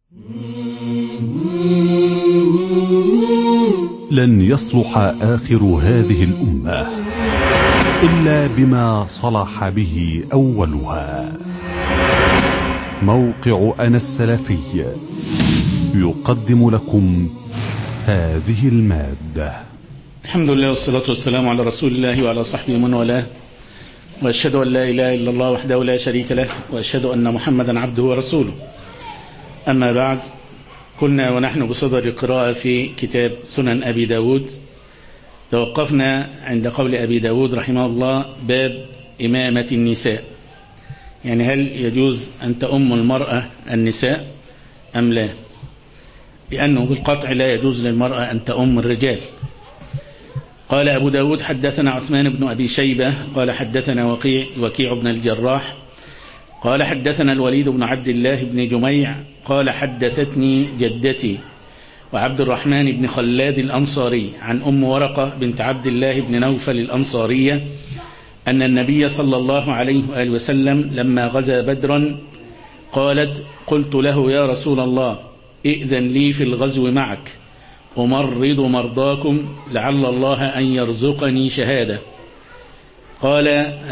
لن يصلح آخر هذه الأمة إلا بما صلح به أولها. موقع أنا السلفي يقدم لكم هذه المادة. الحمد لله والصلاة والسلام على رسول الله وعلى صحبه ومن والاه، وأشهد أن لا إله إلا الله وحده لا شريك له، وأشهد أن محمدا عبده ورسوله. أما بعد، كنا ونحن بصدد القراءة في كتاب سنن أبي داود. توقفنا عند قول أبي داود رحمه الله: باب إمامة النساء، يعني هل يجوز أن تؤم المرأة النساء أم لا؟ لأنه بالقطع لا يجوز للمرأة أن تؤم الرجال. قال أبو داود: حدثنا عثمان بن أبي شيبة قال حدثنا وكيع بن الجراح قال حدثنا الوليد بن عبد الله بن جميع قال حدثتني جدتي وعبد الرحمن بن خلاد الأنصاري عن أم ورقة بنت عبد الله بن نوفل الأنصارية أن النبي صلى الله عليه وآله وسلم لما غزا بدرا قالت: قلت له: يا رسول الله، ائذن لي في الغزو معك، أمرض مرضاكم لعل الله أن يرزقني شهادة. قال: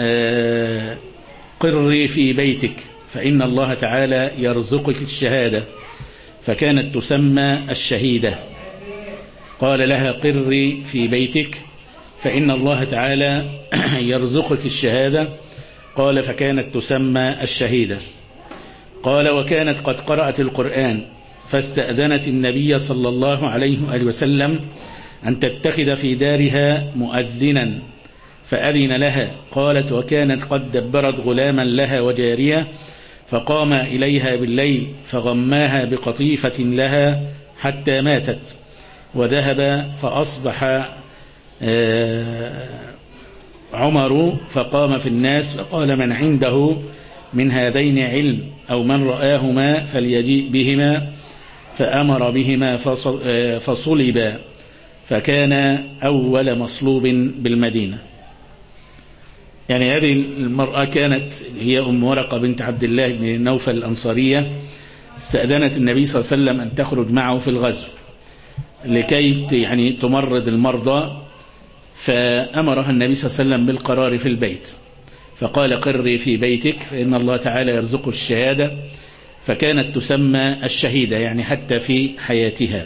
قري في بيتك فإن الله تعالى يرزقك الشهادة، فكانت تسمى الشهيدة. قال لها: قري في بيتك فإن الله تعالى يرزقك الشهادة. قال: فكانت تسمى الشهيدة. قال: وكانت قد قرأت القرآن فاستأذنت النبي صلى الله عليه وآله وسلم أن تتخذ في دارها مؤذنا فأذن لها. قالت: وكانت قد دبرت غلاما لها وجارية فقام إليها بالليل فغماها بقطيفة لها حتى ماتت. وذهب فأصبح عمر فقام في الناس فقال: من عنده من هذين علم أو من رآهما فليجيء بهما، فأمر بهما فصلبا، فكان أول مصلوب بالمدينة. يعني هذه المرأة كانت هي أم ورقة بنت عبد الله بن نوفل الأنصارية، استأذنت النبي صلى الله عليه وسلم أن تخرج معه في الغزو لكي يعني تمرض المرضى، فأمرها النبي صلى الله عليه وسلم بالقرار في البيت، فقال: قري في بيتك فإن الله تعالى يرزق الشهادة، فكانت تسمى الشهيدة يعني حتى في حياتها.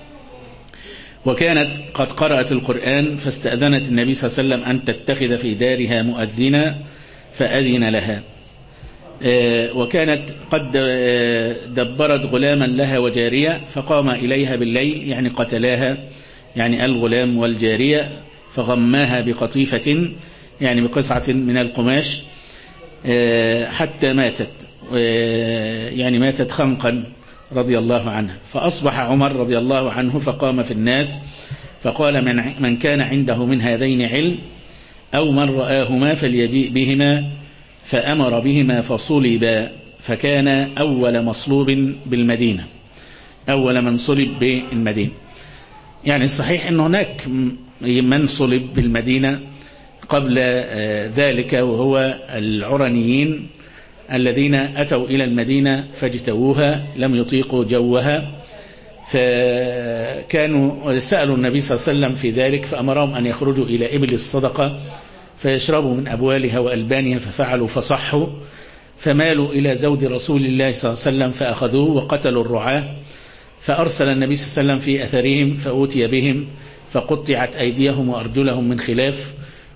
وكانت قد قرأت القرآن فاستأذنت النبي صلى الله عليه وسلم أن تتخذ في دارها مؤذنا فأذن لها. وكانت قد دبرت غلاما لها وجارية فقام إليها بالليل، يعني قتلاها، يعني الغلام والجارية، فغماها بقطيفة يعني بقطعة من القماش حتى ماتت، يعني ماتت خنقا رضي الله عنها. فأصبح عمر رضي الله عنه فقام في الناس فقال: من كان عنده من هذين علم أو من رآهما فليجيء بهما، فأمر بهما فصلبا، فكان أول مصلوب بالمدينة، أول من صلب بالمدينة. يعني الصحيح أن هناك من صلب بالمدينة قبل ذلك، وهو العرنيين الذين أتوا إلى المدينة فاجتووها، لم يطيقوا جوها، فكانوا سألوا النبي صلى الله عليه وسلم في ذلك فأمرهم أن يخرجوا إلى إبل الصدقة فيشربوا من أبوالها وألبانها، ففعلوا فصحوا، فمالوا إلى زود رسول الله صلى الله عليه وسلم فأخذوه وقتلوا الرعاة، فأرسل النبي صلى الله عليه وسلم في أثرهم فأوتي بهم فقطعت أيديهم وأرجلهم من خلاف،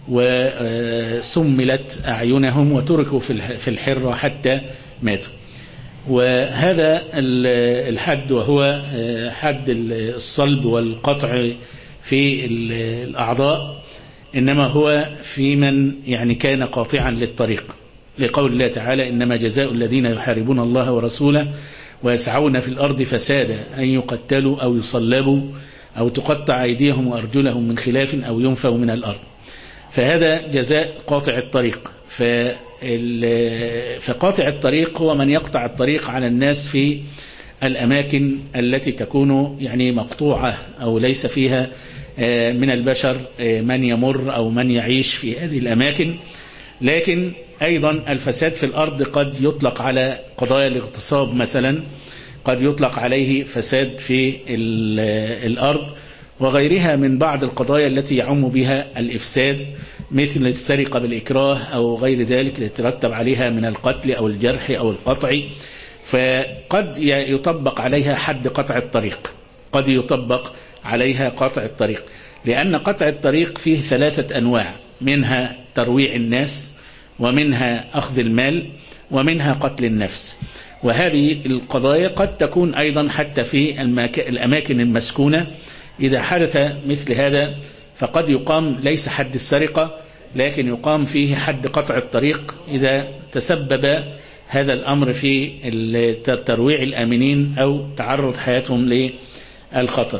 وسملت أعينهم وتركوا في الحرة حتى ماتوا. وهذا الحد وهو حد الصلب والقطع في الأعضاء، إنما هو في من يعني كان قاطعا للطريق، لقول الله تعالى: إنما جزاء الذين يحاربون الله ورسوله ويسعون في الأرض فسادا أن يقتلوا أو يصلبوا أو تقطع أيديهم وأرجلهم من خلاف أو ينفوا من الأرض. فهذا جزاء قاطع الطريق. فقاطع الطريق هو من يقطع الطريق على الناس في الأماكن التي تكون يعني مقطوعة أو ليس فيها من البشر من يمر أو من يعيش في هذه الأماكن. لكن أيضا الفساد في الأرض قد يطلق على قضايا الاغتصاب مثلا، قد يطلق عليه فساد في الأرض وغيرها من بعض القضايا التي يعم بها الإفساد، مثل السرقة بالإكراه أو غير ذلك يترتب عليها من القتل أو الجرح أو القطع، فقد يطبق عليها حد قطع الطريق، قد يطبق عليها قطع الطريق، لأن قطع الطريق فيه 3 أنواع، منها ترويع الناس، ومنها أخذ المال، ومنها قتل النفس. وهذه القضايا قد تكون أيضا حتى في الأماكن المسكونة. إذا حدث مثل هذا فقد يقام ليس حد السرقة، لكن يقام فيه حد قطع الطريق إذا تسبب هذا الأمر في ترويع الآمنين أو تعرض حياتهم للخطر.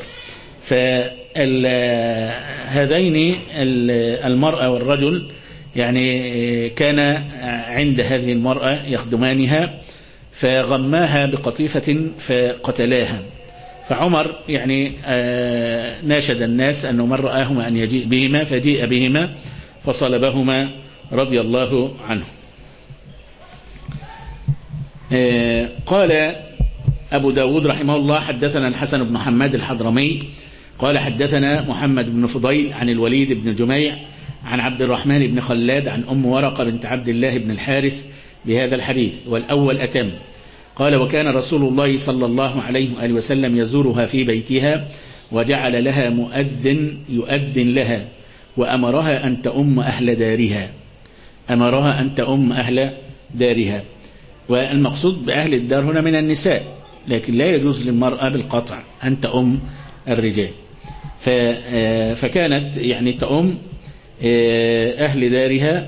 فهذين المرأة والرجل يعني كان عند هذه المرأة يخدمانها، فغماها بقطيفة فقتلاها. فعمر يعني ناشد الناس أنه من رآهما أن يجيء بهما، فجيء بهما فصلبهما رضي الله عنه. قال أبو داود رحمه الله حدثنا الحسن بن محمد الحضرمي قال حدثنا محمد بن فضيل عن الوليد بن جميع عن عبد الرحمن بن خلاد عن أم ورقة بنت عبد الله بن الحارث بهذا الحديث، والأول أتم. قال وكان رسول الله صلى الله عليه وآله وسلم يزورها في بيتها، وجعل لها مؤذن يؤذن لها، وأمرها أن تؤم أهل دارها، أمرها أن تؤم أهل دارها. والمقصود بأهل الدار هنا من النساء، لكن لا يجوز للمرأة بالقطع أن تؤم الرجال. فكانت يعني تؤم أهل دارها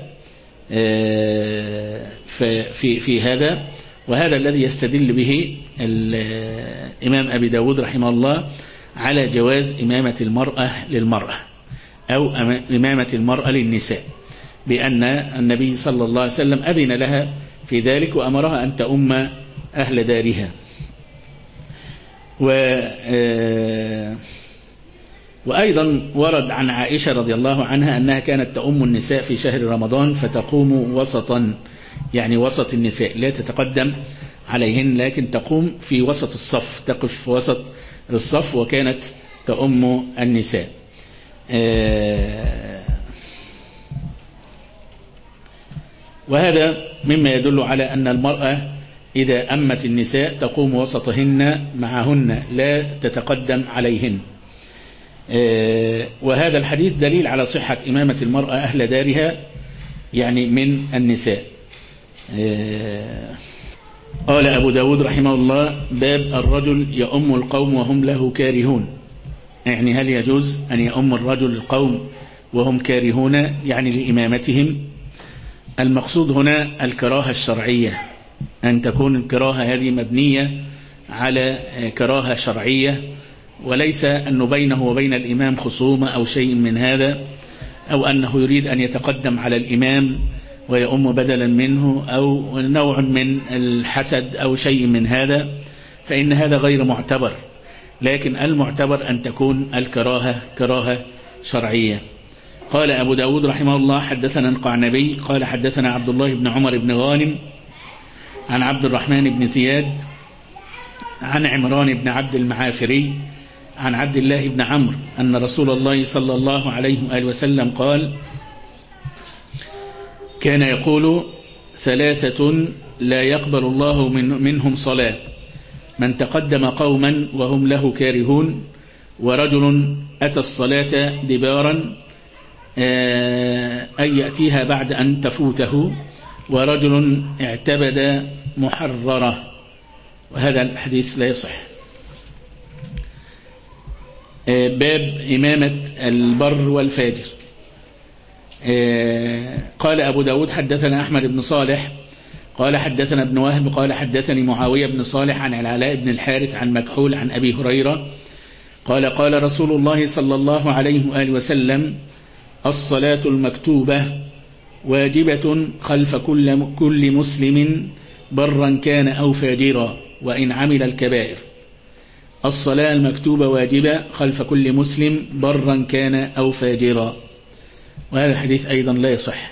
في هذا. وهذا الذي يستدل به الإمام أبي داود رحمه الله على جواز إمامة المرأة للمرأة أو إمامة المرأة للنساء، بأن النبي صلى الله عليه وسلم أذن لها في ذلك وأمرها أن تؤم أهل دارها. وأيضا ورد عن عائشة رضي الله عنها أنها كانت تؤم النساء في شهر رمضان فتقوم وسطا، يعني وسط النساء، لا تتقدم عليهن لكن تقوم في وسط الصف، تقف في وسط الصف، وكانت تؤم النساء. وهذا مما يدل على أن المرأة إذا أمت النساء تقوم وسطهن معهن، لا تتقدم عليهن. وهذا الحديث دليل على صحة إمامة المرأة أهل دارها، يعني من النساء. قال أبو داود رحمه الله باب الرجل يؤم القوم وهم له كارهون، يعني هل يجوز أن يؤم الرجل القوم وهم كارهون يعني لإمامتهم؟ المقصود هنا الكراهة الشرعية، أن تكون الكراهة هذه مبنية على كراهة شرعية، وليس أنه بينه وبين الإمام خصومة أو شيء من هذا، أو أنه يريد أن يتقدم على الإمام ويؤم بدلا منه، أو نوع من الحسد أو شيء من هذا، فإن هذا غير معتبر. لكن المعتبر أن تكون الكراهة كراهة شرعية. قال أبو داود رحمه الله حدثنا القعنبي قال حدثنا عبد الله بن عمر بن غانم عن عبد الرحمن بن زياد عن عمران بن عبد المعافري عن عبد الله بن عمرو أن رسول الله صلى الله عليه وآله وسلم قال كان يقول 3 لا يقبل الله منهم صلاة: من تقدم قوما وهم له كارهون، ورجل أتى الصلاة دبارا أن يأتيها بعد أن تفوته، ورجل اعتبد محررة. وهذا الحديث لا يصح. باب إمامة البر والفاجر. قال أبو داود حدثنا أحمد بن صالح قال حدثنا ابن وهب قال حدثني معاوية بن صالح عن العلاء بن الحارث عن مكحول عن أبي هريرة قال قال رسول الله صلى الله عليه وآله وسلم: الصلاة المكتوبة واجبة خلف كل مسلم برا كان أو فاجرا وإن عمل الكبائر. الصلاة المكتوبة واجبة خلف كل مسلم برا كان أو فاجرا. وهذا الحديث أيضا لا يصح.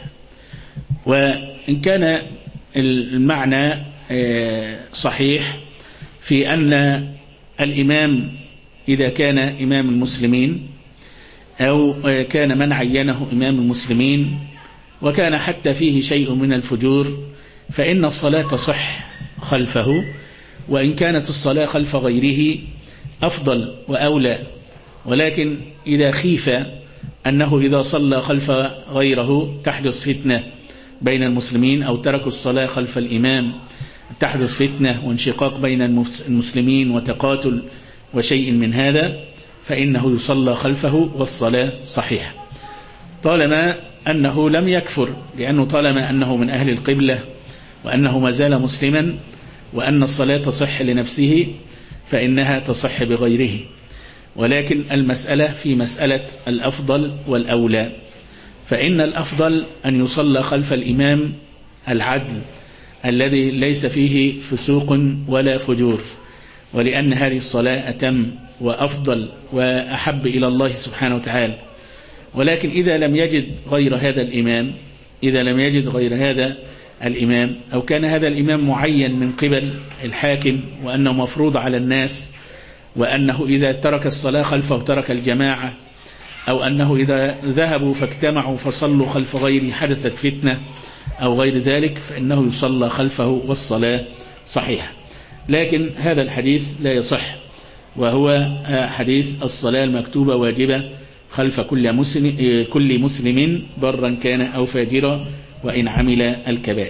وإن كان المعنى صحيح في أن الإمام إذا كان إمام المسلمين أو كان من عينه إمام المسلمين وكان حتى فيه شيء من الفجور فإن الصلاة تصح خلفه، وإن كانت الصلاة خلف غيره أفضل وأولى. ولكن إذا خيف أنه إذا صلى خلف غيره تحدث فتنة بين المسلمين، أو تركوا الصلاة خلف الإمام تحدث فتنة وانشقاق بين المسلمين وتقاتل وشيء من هذا، فإنه يصلى خلفه والصلاة صحيحة طالما أنه لم يكفر، لأنه طالما أنه من أهل القبلة وأنه ما زال مسلما وأن الصلاة تصح لنفسه فإنها تصح بغيره. ولكن المسألة في مسألة الأفضل والأولى، فإن الأفضل أن يصلى خلف الإمام العدل الذي ليس فيه فسوق ولا فجور، ولأن هذه الصلاة أتم وأفضل وأحب إلى الله سبحانه وتعالى. ولكن إذا لم يجد غير هذا الإمام أو كان هذا الإمام معين من قبل الحاكم وأنه مفروض على الناس، وأنه إذا ترك الصلاة خلفه ترك الجماعة، أو أنه إذا ذهبوا فاجتمعوا فصلوا خلف غيره حدثت فتنة أو غير ذلك، فإنه يصلى خلفه والصلاة صحيحة. لكن هذا الحديث لا يصح، وهو حديث الصلاة المكتوبة واجبة خلف كل مسلم برا كان أو فاجرا وإن عمل الكبائر.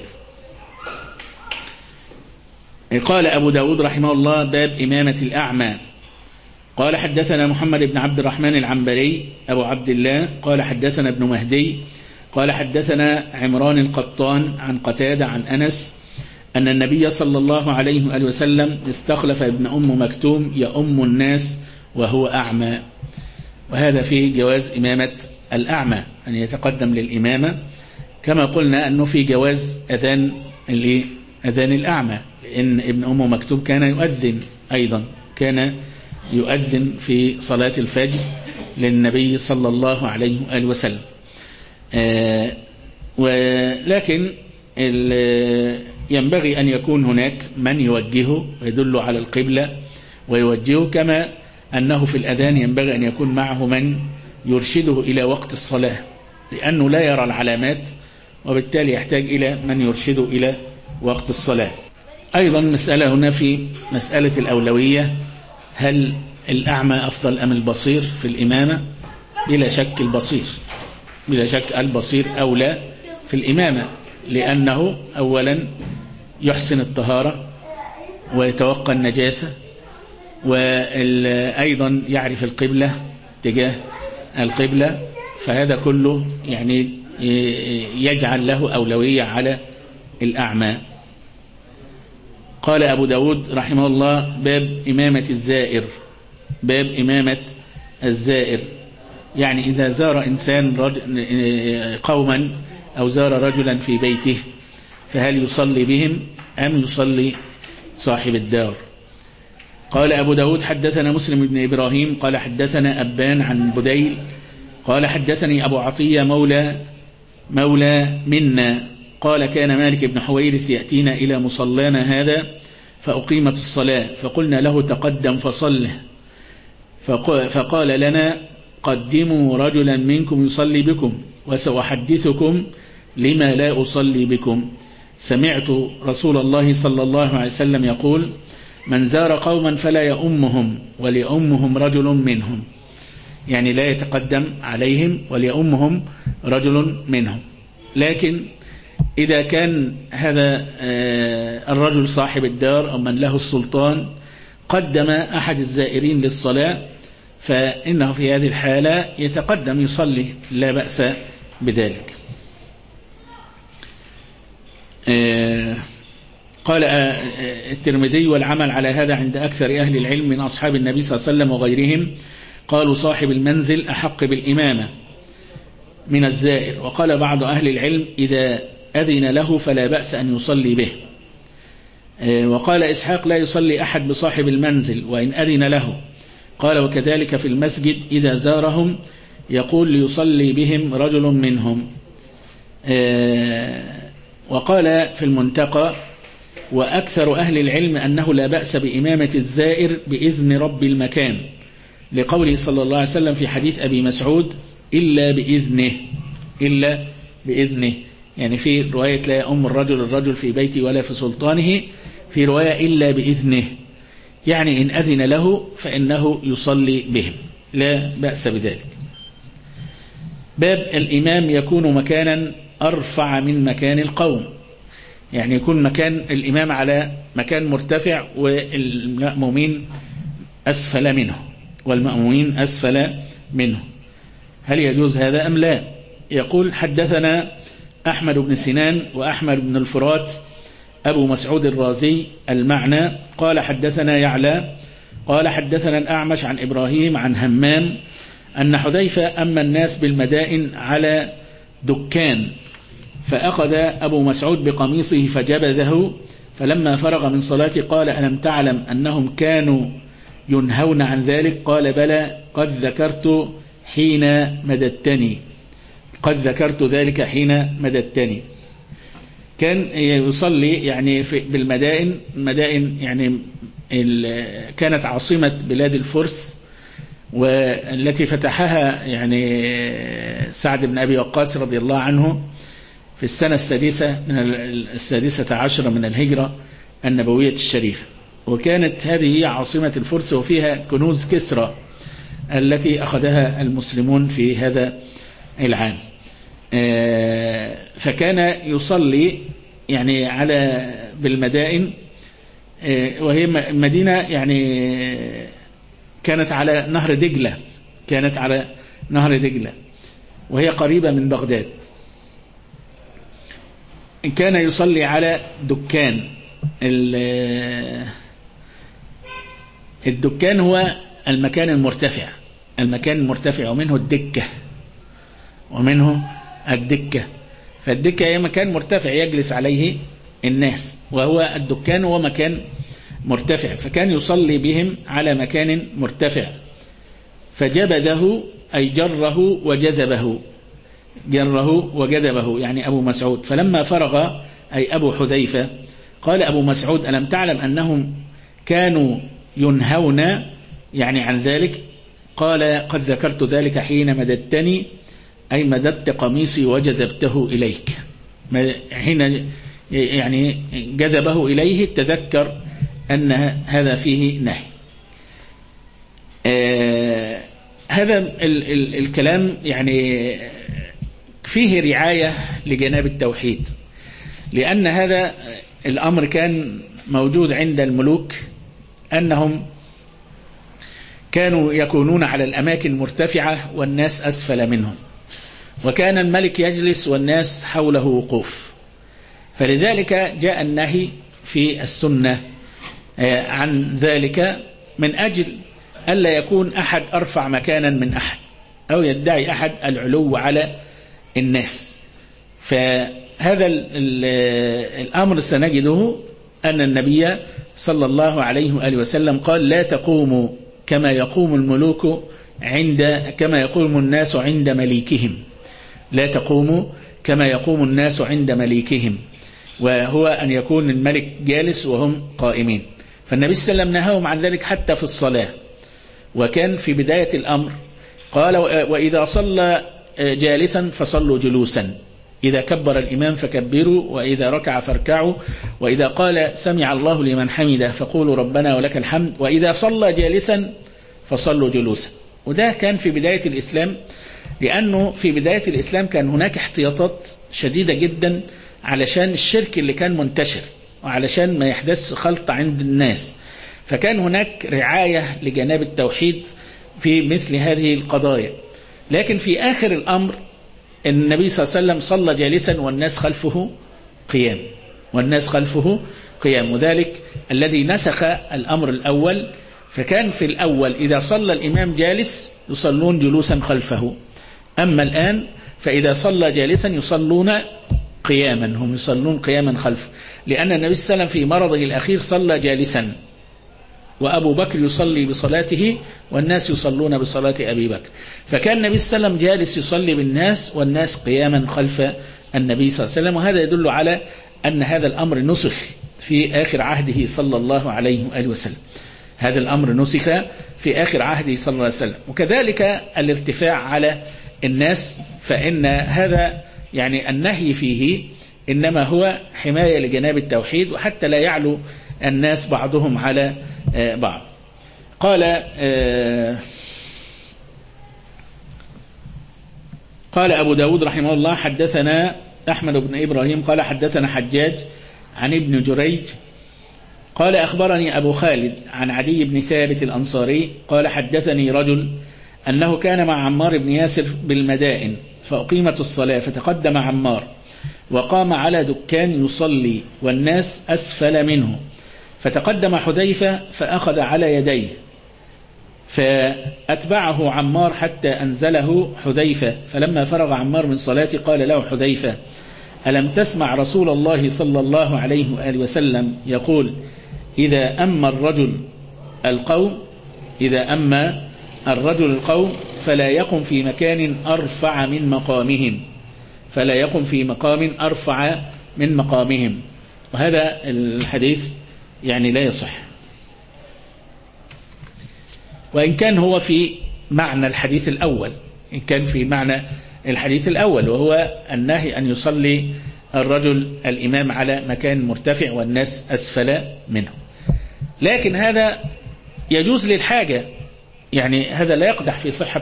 قال أبو داود رحمه الله: باب إمامة الأعمى. قال حدثنا محمد بن عبد الرحمن العنبري أبو عبد الله قال حدثنا ابن مهدي قال حدثنا عمران القطان عن قتادة عن أنس أن النبي صلى الله عليه وآله وسلم استخلف ابن أم مكتوم يؤم الناس وهو أعمى. وهذا فيه جواز إمامة الأعمى، أن يتقدم للإمامة، كما قلنا أنه في جواز أذان الأعمى، لأن ابن أم مكتوم كان يؤذن أيضا، كان يؤذن في صلاة الفجر للنبي صلى الله عليه وآله وسلم. ولكن ينبغي أن يكون هناك من يوجهه ويدل على القبلة ويوجهه، كما أنه في الأذان ينبغي أن يكون معه من يرشده إلى وقت الصلاة، لأنه لا يرى العلامات وبالتالي يحتاج إلى من يرشده إلى وقت الصلاة. أيضا مسألة هنا في مسألة الأولوية، هل الأعمى أفضل أم البصير في الإمامة؟ بلا شك البصير أولى في الإمامة، لأنه أولا يحسن الطهارة ويتوقى النجاسة، وأيضا يعرف القبلة تجاه القبلة، فهذا كله يعني يجعل له أولوية على الأعمى. قال أبو داود رحمه الله: باب إمامة الزائر، يعني إذا زار إنسان قوما أو زار رجلا في بيته فهل يصلي بهم أم يصلي صاحب الدار؟ قال أبو داود: حدثنا مسلم بن إبراهيم قال حدثنا أبان عن بديل قال حدثني أبو عطية مولى منا قال: كان مالك بن حويرث يأتينا إلى مصلانا هذا فأقيمت الصلاة فقلنا له: تقدم فصله، فقال لنا: قدموا رجلا منكم يصلي بكم وسأحدثكم لما لا أصلي بكم. سمعت رسول الله صلى الله عليه وسلم يقول: من زار قوما فلا يؤمهم وليؤمهم رجل منهم، يعني لا يتقدم عليهم وليؤمهم رجل منهم. لكن إذا كان هذا الرجل صاحب الدار أو من له السلطان قدم أحد الزائرين للصلاة، فإنه في هذه الحالة يتقدم يصلي، لا بأس بذلك. قال الترمذي: والعمل على هذا عند أكثر أهل العلم من أصحاب النبي صلى الله عليه وسلم وغيرهم، قالوا صاحب المنزل أحق بالإمامة من الزائر. وقال بعض أهل العلم: إذا أذن له فلا بأس أن يصلي به. وقال إسحاق: لا يصلي أحد بصاحب المنزل وإن أذن له. قال: وكذلك في المسجد إذا زارهم يقول ليصلي بهم رجل منهم. وقال في المنتقى: وأكثر أهل العلم أنه لا بأس بإمامة الزائر بإذن رب المكان، لقوله صلى الله عليه وسلم في حديث أبي مسعود إلا بإذنه، يعني في رواية لا يؤم الرجل في بيته ولا في سلطانه، في رواية إلا بإذنه، يعني إن أذن له فإنه يصلي بهم، لا بأس بذلك. باب الإمام يكون مكانا أرفع من مكان القوم، يعني يكون مكان الإمام على مكان مرتفع والمأمومين أسفل منه، هل يجوز هذا أم لا؟ يقول حدثنا أحمد بن سنان وأحمد بن الفرات أبو مسعود الرازي المعنى قال حدثنا يعلى قال حدثنا الأعمش عن إبراهيم عن همام أن حذيفة أما الناس بالمدائن على دكان، فأخذ أبو مسعود بقميصه فجبذه، فلما فرغ من صلاته قال ألم تعلم أنهم كانوا ينهون عن ذلك؟ قال بلى قد ذكرت ذلك حين مددتني. كان يصلي يعني بالمدائن، مدائن يعني كانت عاصمة بلاد الفرس، والتي فتحها يعني سعد بن أبي وقاص رضي الله عنه في السنة السادسة عشر من الهجرة النبوية الشريفة، وكانت هذه هي عاصمة الفرس، وفيها كنوز كسرى التي أخذها المسلمون في هذا العام. فكان يصلي يعني على بالمدائن، وهي مدينة يعني كانت على نهر دجلة، وهي قريبة من بغداد. كان يصلي على دكان، الدكان هو المكان المرتفع ومنه الدكة، فالدكة هي مكان مرتفع يجلس عليه الناس، وهو الدكان هو مكان مرتفع، فكان يصلي بهم على مكان مرتفع، فجبذه أي جره وجذبه يعني أبو مسعود. فلما فرغ أي أبو حذيفة قال أبو مسعود ألم تعلم أنهم كانوا ينهون يعني عن ذلك؟ قال قد ذكرت ذلك حين مددتني، أي مددت قميصي وجذبته إليك، حين يعني جذبه إليه تذكر أن هذا فيه نهي. هذا الكلام يعني فيه رعاية لجناب التوحيد، لأن هذا الأمر كان موجود عند الملوك، أنهم كانوا يكونون على الأماكن المرتفعة والناس أسفل منهم، وكان الملك يجلس والناس حوله وقوف، فلذلك جاء النهي في السنة عن ذلك، من أجل ألا يكون أحد أرفع مكانا من أحد أو يدعي أحد العلو على الناس. فهذا الأمر سنجده أن النبي صلى الله عليه وآله وسلم قال لا تقوموا كما يقوم الملوك كما يقوم الناس عند مليكهم، لا تقوموا كما يقوم الناس عند مليكهم، وهو أن يكون الملك جالس وهم قائمين. فالنبي صلى الله عليه وسلم نهاهم عن ذلك حتى في الصلاة، وكان في بداية الأمر قال وإذا صلى جالسا فصلوا جلوسا، إذا كبر الإمام فكبروا، وإذا ركع فاركعوا، وإذا قال سمع الله لمن حمده فقولوا ربنا ولك الحمد، وإذا صلى جالسا فصلوا جلوسا. وده كان في بداية الإسلام، لأنه في بداية الإسلام كان هناك احتياطات شديدة جدا علشان الشرك اللي كان منتشر، وعلشان ما يحدث خلط عند الناس، فكان هناك رعاية لجناب التوحيد في مثل هذه القضايا. لكن في آخر الأمر النبي صلى الله عليه وسلم صلى جالسا والناس خلفه قيام، وذلك الذي نسخ الأمر الأول. فكان في الأول إذا صلى الإمام جالس يصلون جلوسا خلفه، أما الآن فإذا صلى جالسا يصلون قياما خلفه، لأن النبي صلى الله عليه وسلم في مرضه الأخير صلى جالسا، وأبو بكر يصلي بصلاته والناس يصلون بصلاة أبي بكر، فكان النبي صلى الله عليه وسلم جالس يصلي بالناس والناس قياما خلف النبي صلى الله عليه وسلم. وهذا يدل على أن هذا الأمر نسخ في آخر عهده صلى الله عليه وآله وسلم. هذا الأمر نسخ في آخر عهده صلى الله عليه وسلم. وكذلك الارتفاع على الناس، فإن هذا يعني النهي فيه إنما هو حماية لجناب التوحيد، وحتى لا يعلو الناس بعضهم على بعض. قال أبو داود رحمه الله: حدثنا أحمد بن إبراهيم قال حدثنا حجاج عن ابن جريج قال أخبرني أبو خالد عن عدي بن ثابت الأنصاري قال حدثني رجل أنه كان مع عمار بن ياسر بالمدائن، فأقيمت الصلاة فتقدم عمار وقام على دكان يصلي والناس أسفل منه، فتقدم حذيفة فأخذ على يديه، فأتبعه عمار حتى أنزله حذيفة، فلما فرغ عمار من صلاته قال له حذيفة: ألم تسمع رسول الله صلى الله عليه وآله وسلم يقول: إذا أما الرجل القوم فلا يقم في مكان أرفع من مقامهم، وهذا الحديث يعني لا يصح، وإن كان هو في معنى الحديث الأول، وهو النهي أن يصلي الرجل الإمام على مكان مرتفع والناس أسفل منه. لكن هذا يجوز للحاجة، يعني هذا لا يقدح في صحة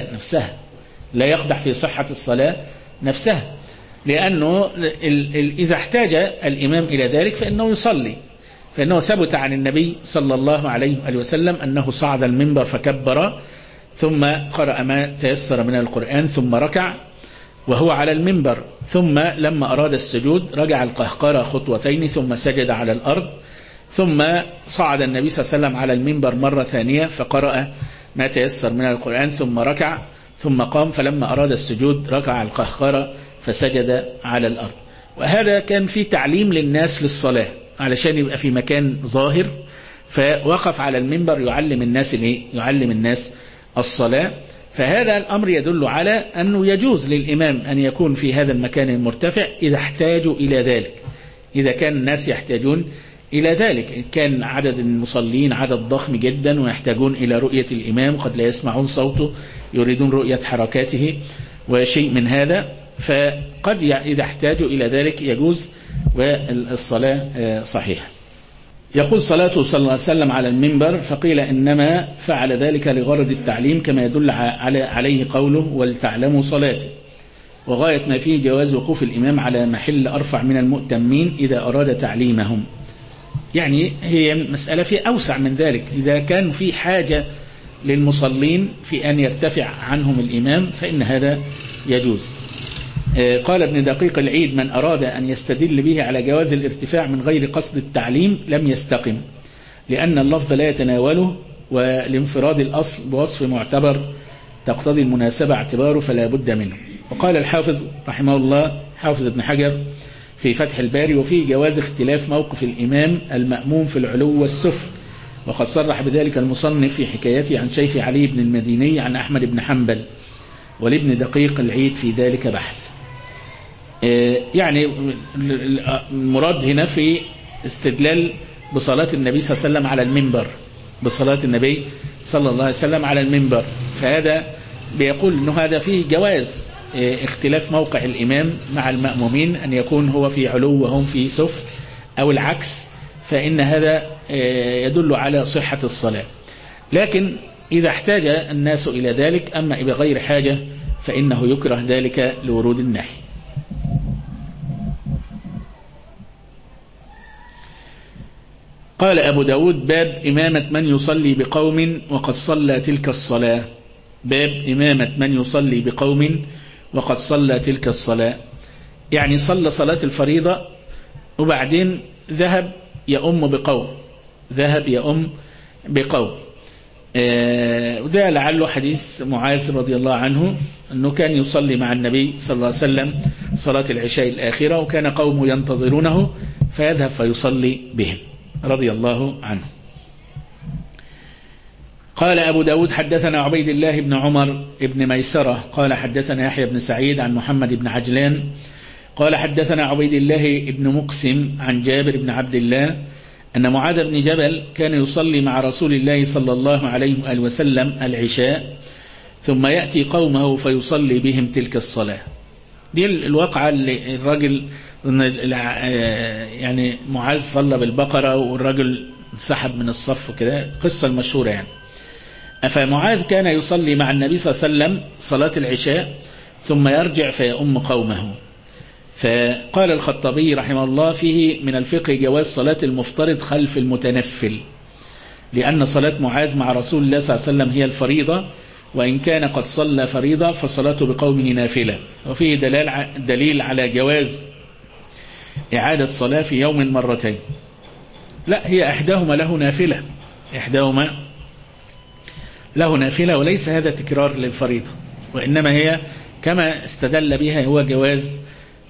الصلاة نفسها، لأنه إذا احتاج الإمام إلى ذلك فإنه يصلي، فإنه ثبت عن النبي صلى الله عليه وسلم أنه صعد المنبر فكبر ثم قرأ ما تيسر من القرآن ثم ركع وهو على المنبر، ثم لما أراد السجود رجع القهقرة خطوتين ثم سجد على الأرض، ثم صعد النبي صلى الله عليه وسلم على المنبر مرة ثانية فقرأ ما تيسر من القرآن ثم ركع ثم قام، فلما أراد السجود ركع القهقرة فسجد على الأرض. وهذا كان في تعليم للناس للصلاة علشان يبقى في مكان ظاهر، فوقف على المنبر يعلم الناس الصلاة. فهذا الأمر يدل على أنه يجوز للإمام أن يكون في هذا المكان المرتفع إذا احتاجوا إلى ذلك، إذا كان الناس يحتاجون إلى ذلك، كان عدد المصلين عدد ضخم جدا ويحتاجون إلى رؤية الإمام، قد لا يسمعون صوته، يريدون رؤية حركاته وشيء من هذا، فقد إذا احتاجوا إلى ذلك يجوز والصلاة صحيحة. يقول صلاته صلى الله عليه وسلم على المنبر، فقيل إنما فعل ذلك لغرض التعليم كما يدل عليه قوله: ولتعلموا صلاته، وغاية ما فيه جواز وقوف الإمام على محل أرفع من المؤتمين إذا أراد تعليمهم. يعني هي مسألة في أوسع من ذلك، إذا كان في حاجة للمصلين في أن يرتفع عنهم الإمام فإن هذا يجوز. قال ابن دقيق العيد: من أراد أن يستدل به على جواز الارتفاع من غير قصد التعليم لم يستقم، لأن اللفظ لا يتناوله، والانفراد الأصل بوصف معتبر تقتضي المناسبة اعتباره فلا بد منه. وقال الحافظ رحمه الله حافظ ابن حجر في فتح الباري: وفيه جواز اختلاف موقف الإمام المأموم في العلو والسفل، وقد صرح بذلك المصنف في حكايته عن شيخ علي بن المديني عن أحمد بن حنبل، ولابن دقيق العيد في ذلك بحث. يعني المراد هنا في استدلال بصلاة النبي صلى الله عليه وسلم على المنبر، فهذا بيقول أنه هذا فيه جواز اختلاف موقع الإمام مع المأمومين، أن يكون هو في علو وهم في سفل أو العكس، فإن هذا يدل على صحة الصلاة. لكن إذا احتاج الناس إلى ذلك، أما بغير حاجة فإنه يكره ذلك لورود النهي. قال أبو داود: باب إمامة من يصلي بقوم وقد صلى تلك الصلاة. باب إمامة من يصلي بقوم وقد صلى تلك الصلاة، يعني صلى صلاة الفريضة وبعدين ذهب يؤم بقوم. وده لعله حديث معاذ رضي الله عنه، أنه كان يصلي مع النبي صلى الله عليه وسلم صلاة العشاء الآخرة، وكان قوم ينتظرونه فيذهب فيصلي بهم رضي الله عنه. قال أبو داود: حدثنا عبيد الله بن عمر بن ميسرة قال حدثنا يحيى بن سعيد عن محمد بن عجلان قال حدثنا عبيد الله بن مقسم عن جابر بن عبد الله أن معاذ بن جبل كان يصلي مع رسول الله صلى الله عليه وآله وسلم العشاء ثم يأتي قومه فيصلي بهم تلك الصلاة. دي الواقعة اللي الراجل يعني معاذ صلى بالبقرة والراجل انسحب من الصف كده، قصة المشهورة يعني. فمعاذ كان يصلي مع النبي صلى الله عليه وسلم صلاة العشاء ثم يرجع فيؤم قومه. فقال الخطابي رحمه الله فيه من الفقه جواز صلاة المفترض خلف المتنفل، لأن صلاة معاذ مع رسول الله صلى الله عليه وسلم هي الفريضة، وإن كان قد صلى فريضة فصلاته بقومه نافلة. وفيه دليل على جواز إعادة صلاة في يوم مرتين. لا، هي إحداهما له نافلة، إحداهما له نافلة، وليس هذا تكرار للفريضة، وإنما هي كما استدل بها هو جواز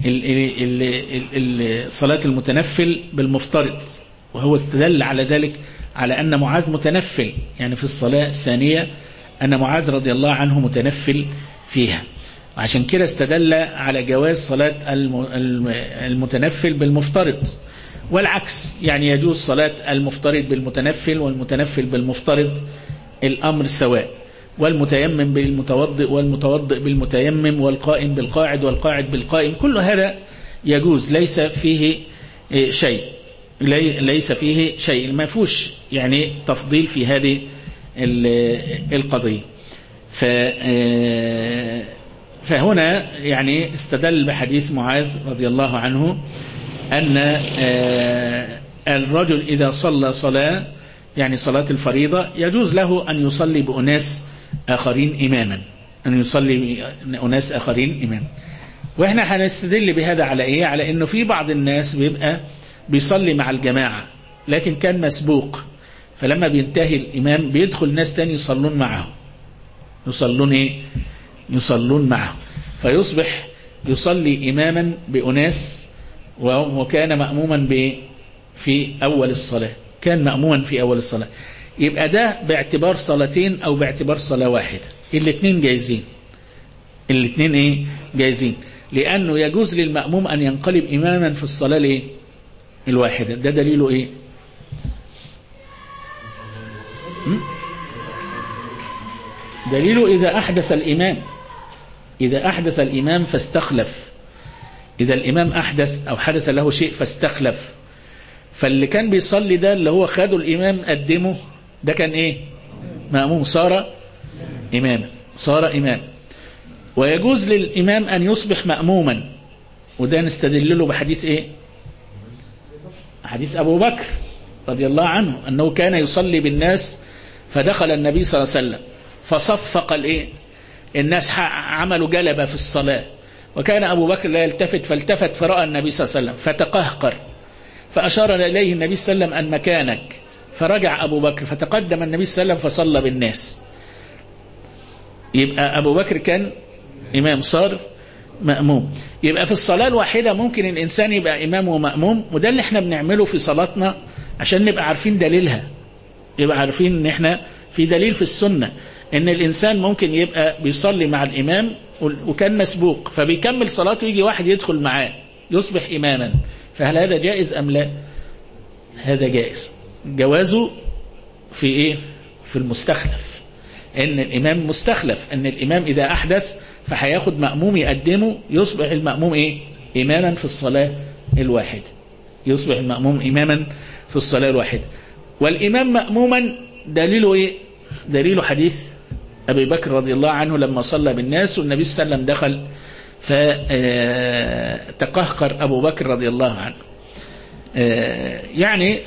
صلاة المتنفل بالمفترض، وهو استدل على ذلك على أن معاذ متنفل، يعني في الصلاة الثانية أن معاذ رضي الله عنه متنفل فيها، وعشان كده استدل على جواز صلاة المتنفل بالمفترض. والعكس، يعني يجوز صلاة المفترض بالمتنفل والمتنفل بالمفترض، الأمر سواء، والمتيمم بالمتوضئ والمتوضئ بالمتيمم والقائم بالقاعد والقاعد بالقائم، كل هذا يجوز، ليس فيه شيء، ليس فيه شيء، ما فيهوش يعني تفضيل في هذه القضية. فهنا يعني استدل بحديث معاذ رضي الله عنه أن الرجل إذا صلى صلاة، يعني صلاة الفريضة، يجوز له أن يصلي بأناس آخرين إماما، أن يصلي بأناس آخرين إماما. وإحنا هنستدل بهذا على إيه؟ على إنه في بعض الناس بيبقى بيصلي مع الجماعة لكن كان مسبوق، فلما بينتهي الإمام بيدخل ناس تاني يصلون معه، يصلون إيه؟ يصلون معه، فيصبح يصلي إماما بأناس وكان مأموما في أول الصلاة، كان مأموما في أول الصلاة. يبقى ده باعتبار صلاتين أو باعتبار صلاة واحدة، الاثنين جايزين، الاثنين إيه؟ جايزين، لأنه يجوز للمأموم أن ينقلب إماما في الصلاة الإيه؟ الواحدة. ده دليله إيه؟ دليله إذا أحدث الإمام، إذا أحدث الإمام فاستخلف، إذا الإمام أحدث أو حدث له شيء فاستخلف، فاللي كان بيصلي ده اللي هو خده الإمام قدمه، ده كان إيه؟ مأموم، صار إماما، صار إمام. ويجوز للإمام أن يصبح مأموما، وده نستدل له بحديث إيه؟ حديث أبو بكر رضي الله عنه أنه كان يصلي بالناس فدخل النبي صلى الله عليه وسلم فصفق الإيه؟ الناس عملوا جلبة في الصلاة، وكان أبو بكر لا يلتفت، فالتفت فرأى النبي صلى الله عليه وسلم فتقهقر، فأشار إليه النبي صلى الله عليه وسلم أن مكانك، فرجع أبو بكر فتقدم النبي صلى الله عليه وسلم فصلى بالناس. يبقى أبو بكر كان إمام، صار مأموم. يبقى في الصلاة الواحدة ممكن الإنسان يبقى إمام ومأموم، وده اللي احنا بنعمله في صلاتنا عشان نبقى عارفين دليلها، يبقى عارفين ان احنا في دليل في السنة ان الإنسان ممكن يبقى بيصلي مع الإمام وكان مسبوق، فبيكمل صلاته يجي واحد يدخل معاه يصبح إماما، فهل هذا جائز أم لا؟ هذا جائز، جوازه في إيه؟ في المستخلف، ان الإمام مستخلف، ان الإمام إذا أحدث فهياخد مأموم يقدمه، يصبح المأموم إيه؟ إماما في الصلاة الواحدة، يصبح المأموم إماما في الصلاة الواحدة. والإمام مأموما دليله إيه؟ دليله حديث أبي بكر رضي الله عنه لما صلى بالناس والنبي صلى الله عليه وسلم دخل فتقهقر أبو بكر رضي الله عنه. يعني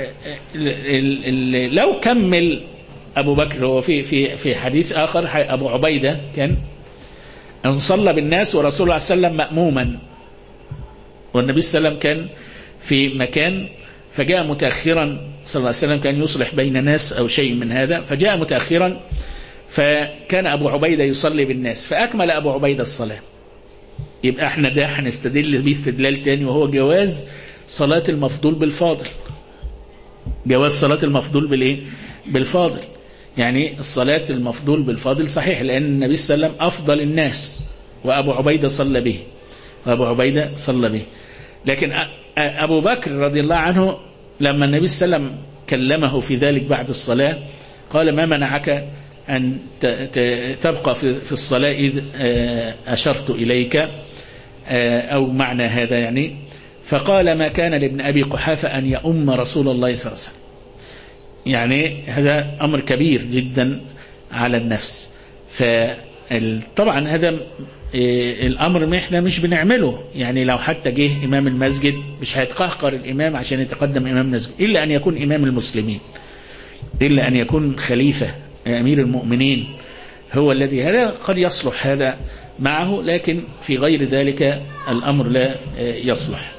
لو كمل أبو بكر، هو في حديث آخر أبو عبيدة كان أن صلى بالناس ورسول الله صلى الله عليه وسلم مأموما، والنبي صلى الله عليه وسلم كان في مكان فجاء متأخرا، صلى الله عليه وسلم كان يصلح بين ناس أو شيء من هذا، فجاء متأخرا فكان أبو عبيدة يصلي بالناس فأكمل أبو عبيدة الصلاة. يبقى احنا ده هنستدل به استدلال تاني، وهو جواز صلاة المفضول بالفاضل، جواز صلاة المفضول بالإيه؟ بالفاضل. يعني الصلاة المفضول بالفاضل صحيح، لأن النبي صلى الله عليه وسلم أفضل الناس وأبو عبيدة صلى به، وأبو عبيدة صلى به. لكن أبو بكر رضي الله عنه لما النبي صلى الله عليه وسلم كلمه في ذلك بعد الصلاة قال: ما منعك أن تبقى في الصلاة إذ أشرت إليك، أو معنى هذا يعني. فقال: ما كان لابن أبي قحافة أن يؤم رسول الله صلى الله عليه وسلم. يعني هذا أمر كبير جدا على النفس. فطبعا هذا الأمر احنا مش بنعمله، يعني لو حتى جه إمام المسجد مش هيتقهقر الإمام عشان يتقدم إمام المسجد، إلا أن يكون إمام المسلمين، إلا أن يكون خليفة أمير المؤمنين هو الذي، هذا قد يصلح هذا معه، لكن في غير ذلك الأمر لا يصلح.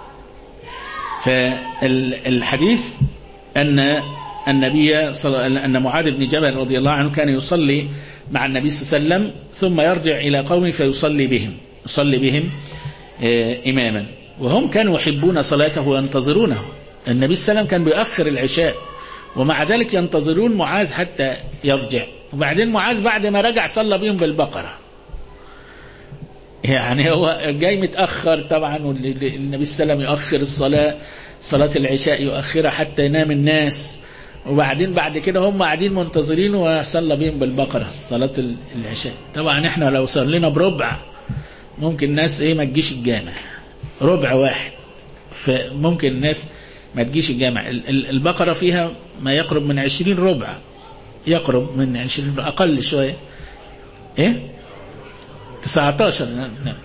فالحديث أن النبي أن معاذ بن جبل رضي الله عنه كان يصلي مع النبي صلى الله عليه وسلم ثم يرجع إلى قومه فيصلي بهم إماما، وهم كانوا يحبون صلاته وينتظرونه. النبي صلى الله عليه وسلم كان بيؤخر العشاء ومع ذلك ينتظرون معاذ حتى يرجع، وبعدين معاذ بعد ما رجع صلى بهم بالبقرة. يعني هو جاي متأخر طبعا، والنبي صلى الله عليه وسلم يؤخر صلاة العشاء يؤخرها حتى ينام الناس، وبعدين بعد كده هم قاعدين منتظرين وصلى بهم بالبقرة صلاة العشاء. طبعا احنا لو صلينا بربع ممكن الناس ما تجيش الجامع، ربع واحد فممكن الناس ما تجيش الجامع. البقرة فيها ما يقرب من 20 ربع، يقرب من 20 أقل شوية، 19. نعم.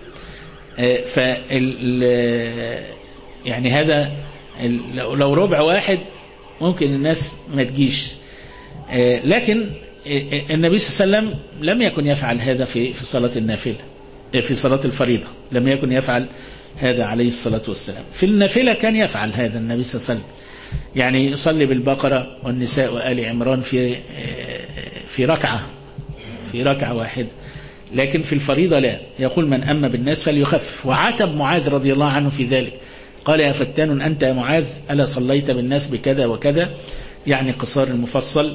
يعني هذا لو ربع واحد ممكن الناس ما تجيش، لكن النبي صلى الله عليه وسلم لم يكن يفعل هذا في صلاة النافلة، في صلاة الفريضة لم يكن يفعل هذا عليه الصلاة والسلام. في النافلة كان يفعل هذا النبي صلى الله عليه وسلم، يعني يصلي بالبقرة والنساء وآل عمران في ركعة واحدة، لكن في الفريضة لا، يقول: من أما بالناس فليخفف. وعاتب معاذ رضي الله عنه في ذلك، قال: يا فتان أنت يا معاذ، ألا صليت بالناس بكذا وكذا، يعني قصار المفصل.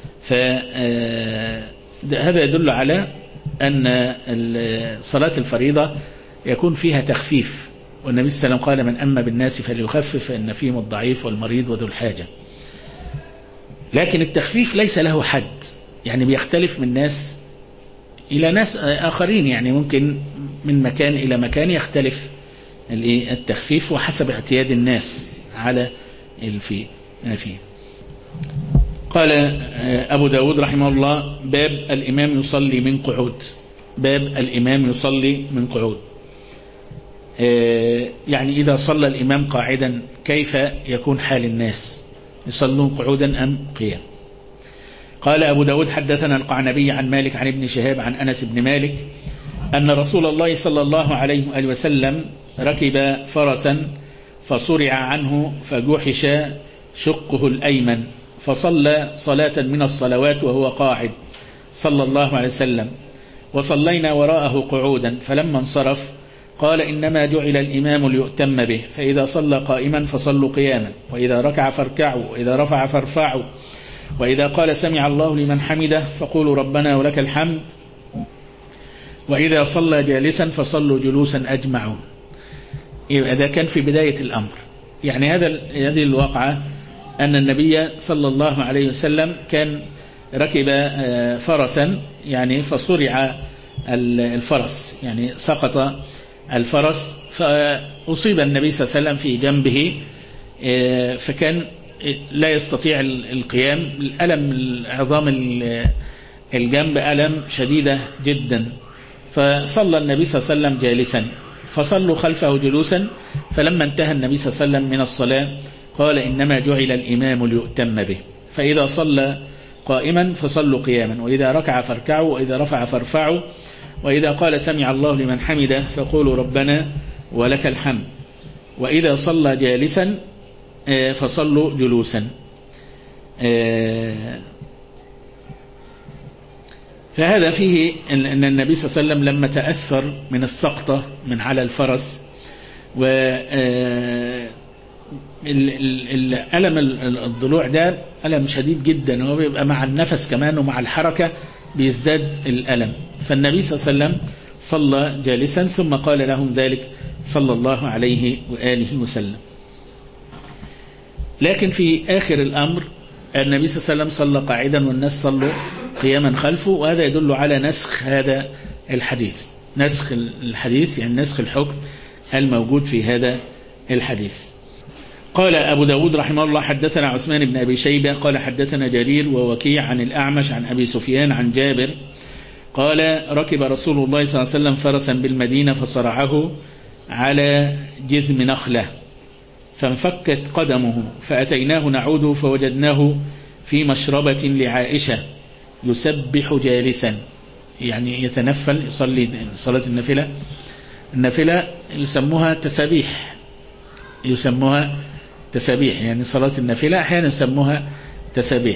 فهذا يدل على أن صلاة الفريضة يكون فيها تخفيف، والنبي صلى الله عليه وسلم قال: من أما بالناس فليخفف فإن فيهم الضعيف والمريض وذو الحاجة. لكن التخفيف ليس له حد، يعني بيختلف من ناس إلى ناس آخرين، يعني ممكن من مكان إلى مكان يختلف التخفيف وحسب اعتياد الناس على فيه. قال أبو داود رحمه الله: باب الإمام يصلي من قعود. باب الإمام يصلي من قعود، يعني إذا صلى الإمام قاعدا كيف يكون حال الناس، يصلون قعودا أم قيام؟ قال أبو داود: حدثنا القعنبي عن مالك عن ابن شهاب عن أنس بن مالك أن رسول الله صلى الله عليه وآله وسلم ركب فرسا فصرع عنه فجحش شقه الأيمن، فصلى صلاة من الصلوات وهو قاعد صلى الله عليه وسلم، وصلينا وراءه قعودا، فلما انصرف قال: إنما جعل الإمام ليؤتم به، فإذا صلى قائما فصلوا قياما، وإذا ركع فاركعوا، وإذا رفع فارفعوا، وإذا قال سمع الله لمن حمده فقولوا ربنا ولك الحمد، وإذا صلى جالسا فصلوا جلوسا أجمعون. هذا كان في بداية الأمر، يعني هذه الواقعة أن النبي صلى الله عليه وسلم كان ركب فرسا، يعني فصرع الفرس، يعني سقط الفرس، فأصيب النبي صلى الله عليه وسلم في جنبه، فكان لا يستطيع القيام، الألم عظام الجنب ألم شديدة جدا، فصلى النبي صلى الله عليه وسلم جالسا، فصلوا خلفه جلوسا، فلما انتهى النبي صلى الله عليه وسلم من الصلاة قال: إنما جعل الإمام ليؤتم به، فإذا صلى قائما فصلوا قياما، وإذا ركع فاركعوا، وإذا رفع فارفعوا، وإذا قال سمع الله لمن حمده فقولوا ربنا ولك الحمد، وإذا صلى جالسا فصلوا جلوسا. فهذا فيه أن النبي صلى الله عليه وسلم لما تأثر من السقطة من على الفرس، الألم الضلوع ده ألم شديد جدا، هو بيبقى مع النفس كمان ومع الحركة بيزداد الألم، فالنبي صلى الله عليه وسلم صلى جالسا ثم قال لهم ذلك صلى الله عليه وآله وسلم. لكن في آخر الأمر النبي صلى الله عليه وسلم صلى قاعدا والناس صلوا قياما خلفه، وهذا يدل على نسخ هذا الحديث، نسخ الحديث يعني نسخ الحكم الموجود في هذا الحديث. قال أبو داود رحمه الله حدثنا عثمان بن أبي شيبة قال حدثنا جرير ووكيع عن الأعمش عن أبي سفيان عن جابر قال ركب رسول الله صلى الله عليه وسلم فرسا بالمدينة فصرعه على جذم نخلة فانفكت قدمه فأتيناه نعوده فوجدناه في مشربة لعائشة يسبح جالسا، يعني يتنفل يصلي صلاة النافلة يسموها تسابيح، يعني صلاة النافلة أحيانا يسموها تسابيح.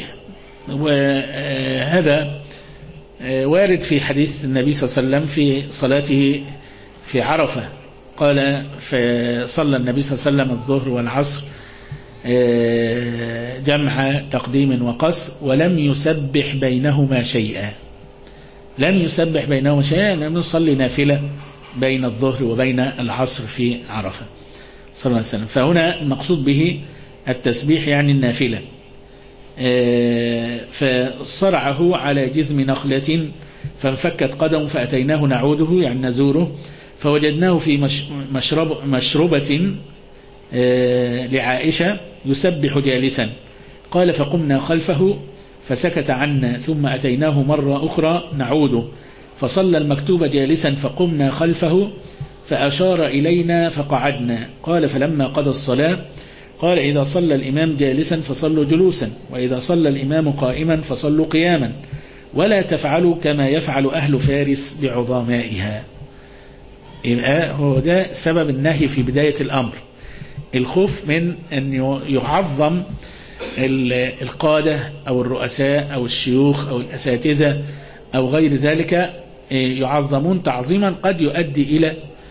وهذا وارد في حديث النبي صلى الله عليه وسلم في صلاته في عرفة، قال فصلى النبي صلى الله عليه وسلم الظهر والعصر جمع تقديم وقصر ولم يسبح بينهما شيئا، لم لم يصلي نافلة بين الظهر وبين العصر في عرفة صلى الله عليه وسلم. فهنا المقصود به التسبيح يعني النافلة. فصرعه على جذم نخلة فانفكت قدم فأتيناه نعوده يعني نزوره فوجدناه في مشربة لعائشة يسبح جالسا، قال فقمنا خلفه فسكت عنا ثم أتيناه مرة أخرى نعوده فصلى المكتوب جالسا فقمنا خلفه فأشار إلينا فقعدنا، قال فلما قضى الصلاة قال إذا صلى الإمام جالسا فصلوا جلوسا وإذا صلى الإمام قائما فصلوا قياما ولا تفعلوا كما يفعل أهل فارس بعظمائها. يبقى هو ده سبب النهي في بداية الأمر، الخوف من أن يعظم القادة أو الرؤساء أو الشيوخ أو الأساتذة أو غير ذلك، يعظمون تعظيما قد يؤدي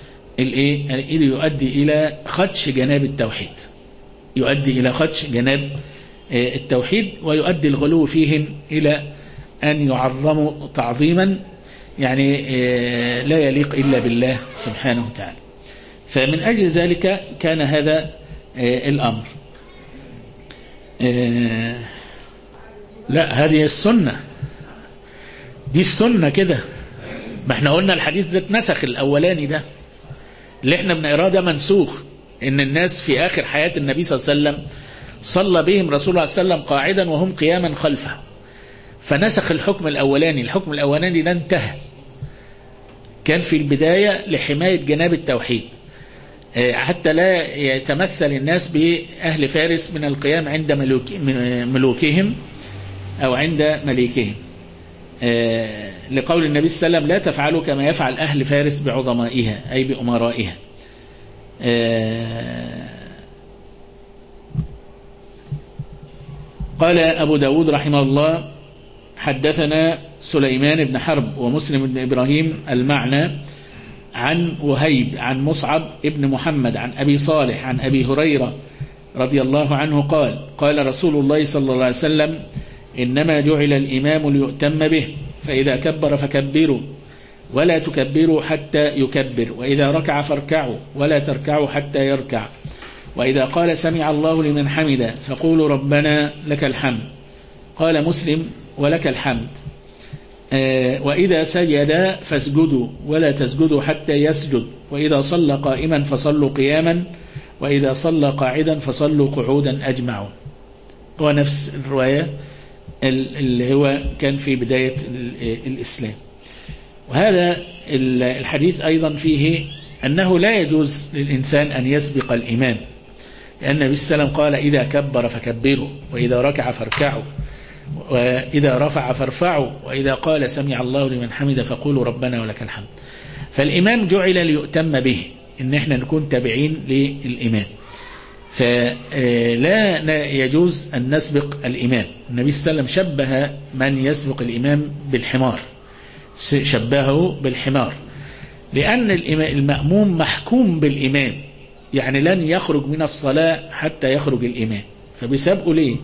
إلى خدش جناب التوحيد، التوحيد ويؤدي الغلو فيهم إلى أن يعظموا تعظيما يعني لا يليق إلا بالله سبحانه وتعالى. فمن أجل ذلك كان هذا الأمر. لا هذه السنة، دي السنة كده، ما احنا قلنا الحديث ده اتنسخ الأولاني ده اللي احنا بنقراه ده منسوخ، ان الناس في آخر حياة النبي صلى الله عليه وسلم صلى بهم رسول الله صلى الله عليه وسلم قاعدا وهم قياما خلفه، فنسخ الحكم الأولاني. الحكم الأولاني ده انتهى، كان في البداية لحماية جناب التوحيد حتى لا يتمثل الناس بأهل فارس من القيام عند ملوكهم أو عند مليكهم، لقول النبي صلى الله عليه وسلم لا تفعلوا كما يفعل أهل فارس بعظمائها أي بأمرائها. قال أبو داود رحمه الله حدثنا سليمان بن حرب ومسلم بن إبراهيم المعنى عن وهيب عن مصعب ابن محمد عن أبي صالح عن أبي هريرة رضي الله عنه قال قال رسول الله صلى الله عليه وسلم إنما جعل الإمام ليؤتم به فإذا كبر فكبروا ولا تكبروا حتى يكبر، وإذا ركع فاركعوا ولا تركعوا حتى يركع، وإذا قال سمع الله لمن حمده فقولوا ربنا لك الحمد. قال مسلم ولك الحمد. وإذا سجد فاسجدوا ولا تسجدوا حتى يسجد، وإذا صلى قائما فصلوا قياما، وإذا صلى قاعدا فصلوا قعودا أجمعون. ونفس الرواية اللي هو كان في بداية الإسلام. وهذا الحديث أيضا فيه أنه لا يجوز للإنسان أن يسبق الإمام، لأن النبي صلى الله عليه وسلم قال إذا كبر فكبروا وإذا ركع فاركعوا وإذا رفع فارفعوا وإذا قال سمع الله لمن حمده فقولوا ربنا ولك الحمد. فالإمام جعل ليؤتم به، إن احنا نكون تابعين للإمام، فلا يجوز أن نسبق الإمام. النبي صلى الله عليه وسلم شبه من يسبق الإمام بالحمار، شبهه بالحمار، لأن المأموم محكوم بالإمام، يعني لن يخرج من الصلاة حتى يخرج الإمام، فبيسابقوا ليه؟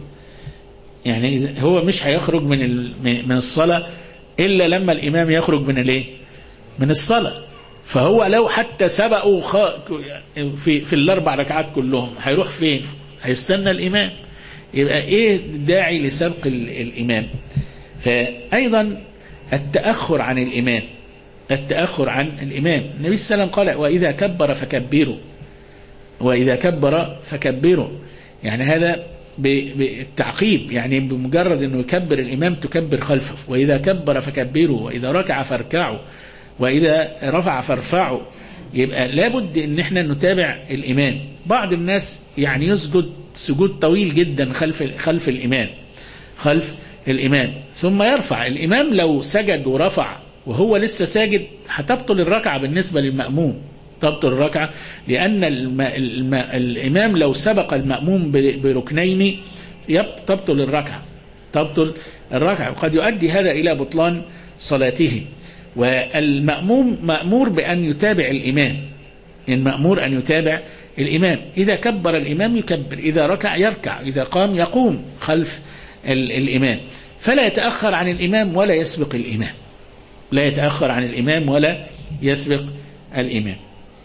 يعني هو مش هيخرج من الصلاة إلا لما الإمام يخرج من الصلاة. فهو لو حتى سبقوا في الأربع ركعات كلهم هيروح فين؟ هيستنى الإمام. يبقى إيه الداعي لسبق الإمام؟ فأيضا التأخر عن الإمام، التأخر عن الإمام. النبي صلى الله عليه وسلم قال وإذا كبر فكبروا، وإذا كبر فكبروا، يعني هذا بالتعقيب، يعني بمجرد أنه يكبر الإمام تكبر خلفه. وإذا كبر فكبروا، وإذا ركع فاركعوا، وإذا رفع فارفعوا. يبقى لابد أن احنا نتابع الإمام. بعض الناس يعني يسجد سجود طويل جدا خلف الإمام، خلف الإمام، ثم يرفع. الإمام لو سجد ورفع وهو لسه ساجد هتبطل الركعة بالنسبة للمأموم، تبطل الركعة، لأن الإمام لو سبق المأموم بركنين تبطل الركعة، تبطل الركعة، وقد يؤدي هذا إلى بطلان صلاته. والمأموم مأمور بأن يتابع الإمام، المأمور أن يتابع الإمام. إذا كبر الإمام يكبر، إذا ركع يركع، إذا قام يقوم خلف الإمام، فلا يتأخر عن الإمام ولا يسبق الإمام، لا يتأخر عن الإمام ولا يسبق الإمام.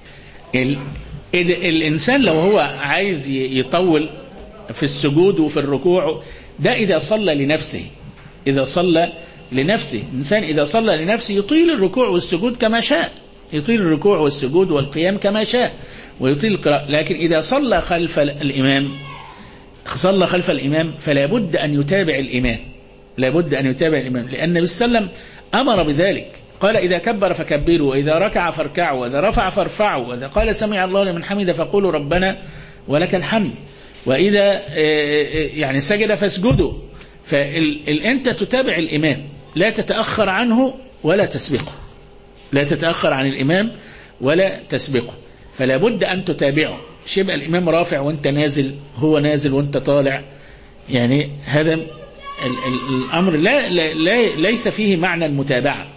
الإنسان لو هو عايز يطول في السجود وفي الركوع، ده إذا صلى لنفسه، إذا صلى لنفسه. الإنسان إذا صلى لنفسه يطيل الركوع والسجود كما شاء، يطيل الركوع والسجود والقيام كما شاء، ويطيل القراءة. لكن إذا صلى خلف الإمام، صلى خلف الإمام، فلا بد أن يتابع الإمام، لا بد أن يتابع الإمام، لأن النبي صلى الله عليه وسلم أمر بذلك. قال إذا كبر فكبروا، وإذا ركع فاركعوا، وإذا رفع فارفعوا، وإذا قال سمع الله لمن حمده فقولوا ربنا ولك الحمد، وإذا يعني سجد فاسجدوا. فأنت تتابع الإمام، لا تتأخر عنه ولا تسبقه، لا تتأخر عن الإمام ولا تسبقه. فلا بد أن تتابعه. شبه الإمام رافع وانت نازل، هو نازل وانت طالع، يعني هذا الأمر ليس فيه معنى المتابعة.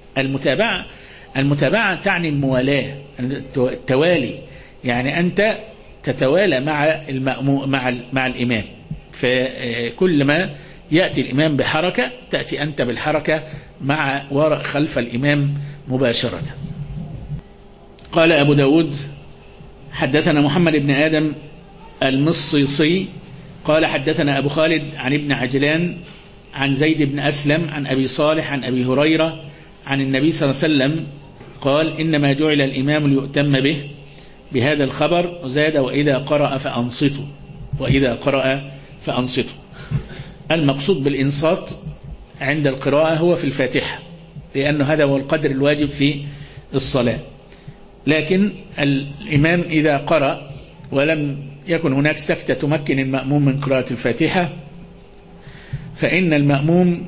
المتابعة تعني الموالاة، التوالي، يعني أنت تتوالى مع الإمام. فكل ما يأتي الإمام بحركة تأتي أنت بالحركة مع وراء خلف الإمام مباشرة. قال أبو داود حدثنا محمد بن آدم المصيصي قال حدثنا أبو خالد عن ابن عجلان عن زيد بن أسلم عن أبي صالح عن أبي هريرة عن النبي صلى الله عليه وسلم قال إنما جعل الإمام ليؤتم به، بهذا الخبر زاد وإذا قرأ فأنصتوا، وإذا قرأ فأنصتوا. المقصود بالإنصات عند القراءة هو في الفاتحة، لأن هذا هو القدر الواجب في الصلاة. لكن الإمام إذا قرأ ولم يكن هناك سكتة تمكن المأموم من قراءة الفاتحة، فإن المأموم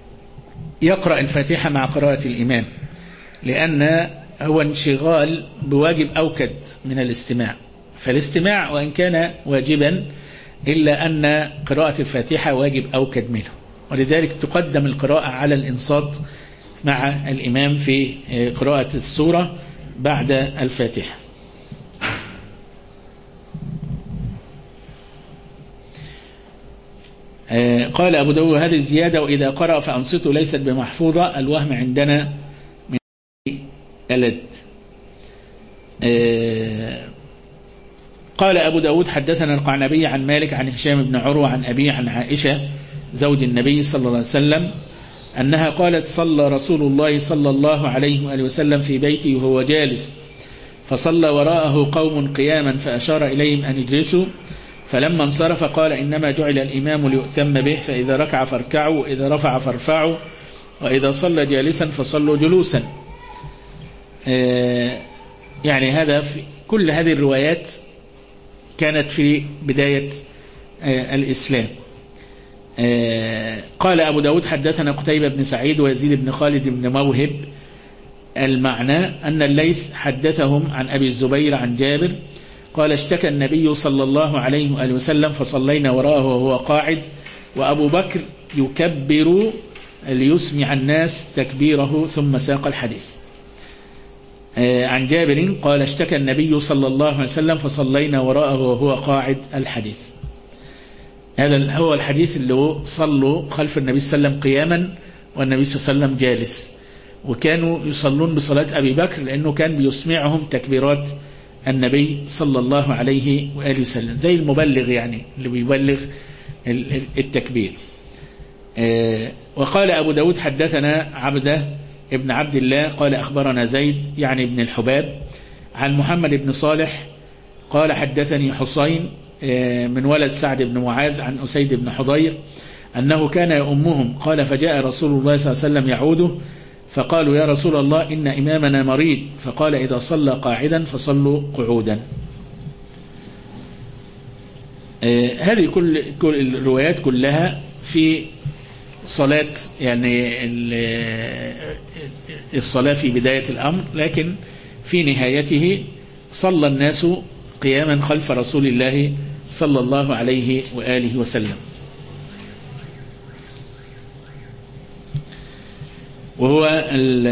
يقرأ الفاتحة مع قراءة الإمام، لأن هو انشغال بواجب أوكد من الاستماع. فالاستماع وإن كان واجبا إلا أن قراءة الفاتحة واجب أوكد منه، ولذلك تقدم القراءة على الإنصات مع الإمام في قراءة السورة بعد الفاتحة. قال أبو داود هذه الزيادة وإذا قرأ فأنصتوا ليست بمحفوظة، الوهم عندنا من ألد. قال أبو داود حدثنا القعنبي عن مالك عن هشام بن عروة عن أبي عن عائشة زوج النبي صلى الله عليه وسلم أنها قالت صلى رسول الله صلى الله عليه وآله وسلم في بيته وهو جالس، فصلى وراءه قوم قياما فأشار إليهم أن يجلسوا، فلما انصرف قال إنما جعل الإمام ليؤتم به، فإذا ركع فاركعوا، وإذا رفع فارفعوا، وإذا صلى جالسا فصلوا جلوسا. يعني هذا في كل هذه الروايات كانت في بداية الإسلام. قال أبو داود حدثنا قتيبة بن سعيد ويزيد بن خالد بن موهب، المعنى أن الليث حدثهم عن أبي الزبير عن جابر قال اشتكى النبي صلى الله عليه وآله وسلم فصلينا وراءه وهو قاعد، وأبو بكر يكبر ليسمع الناس تكبيره، ثم ساق الحديث. عن جابر قال اشتكى النبي صلى الله عليه وسلم فصلينا وراءه وهو قاعد، الحديث. هذا هو الحديث اللي صلوا خلف النبي صلى الله عليه وسلم قياما والنبي صلى الله عليه وسلم جالس، وكانوا يصلون بصلاة أبي بكر لأنه كان بيسمعهم تكبيرات النبي صلى الله عليه وآله وسلم، زي المبلغ يعني اللي بيبلغ التكبير. وقال أبو داود حدثنا عبده ابن عبد الله قال أخبرنا زيد يعني ابن الحباب عن محمد بن صالح قال حدثني حسين من ولد سعد بن معاذ عن أسيد بن حضير أنه كان يؤمهم قال فجاء رسول الله صلى الله عليه وسلم يعوده فقالوا يا رسول الله إن إمامنا مريض، فقال إذا صلى قاعدا فصلوا قعودا. هذه كل الروايات كلها في صلاة يعني الصلاة في بداية الأمر، لكن في نهايته صلى الناس قياما خلف رسول الله صلى الله عليه وآله وسلم. وهو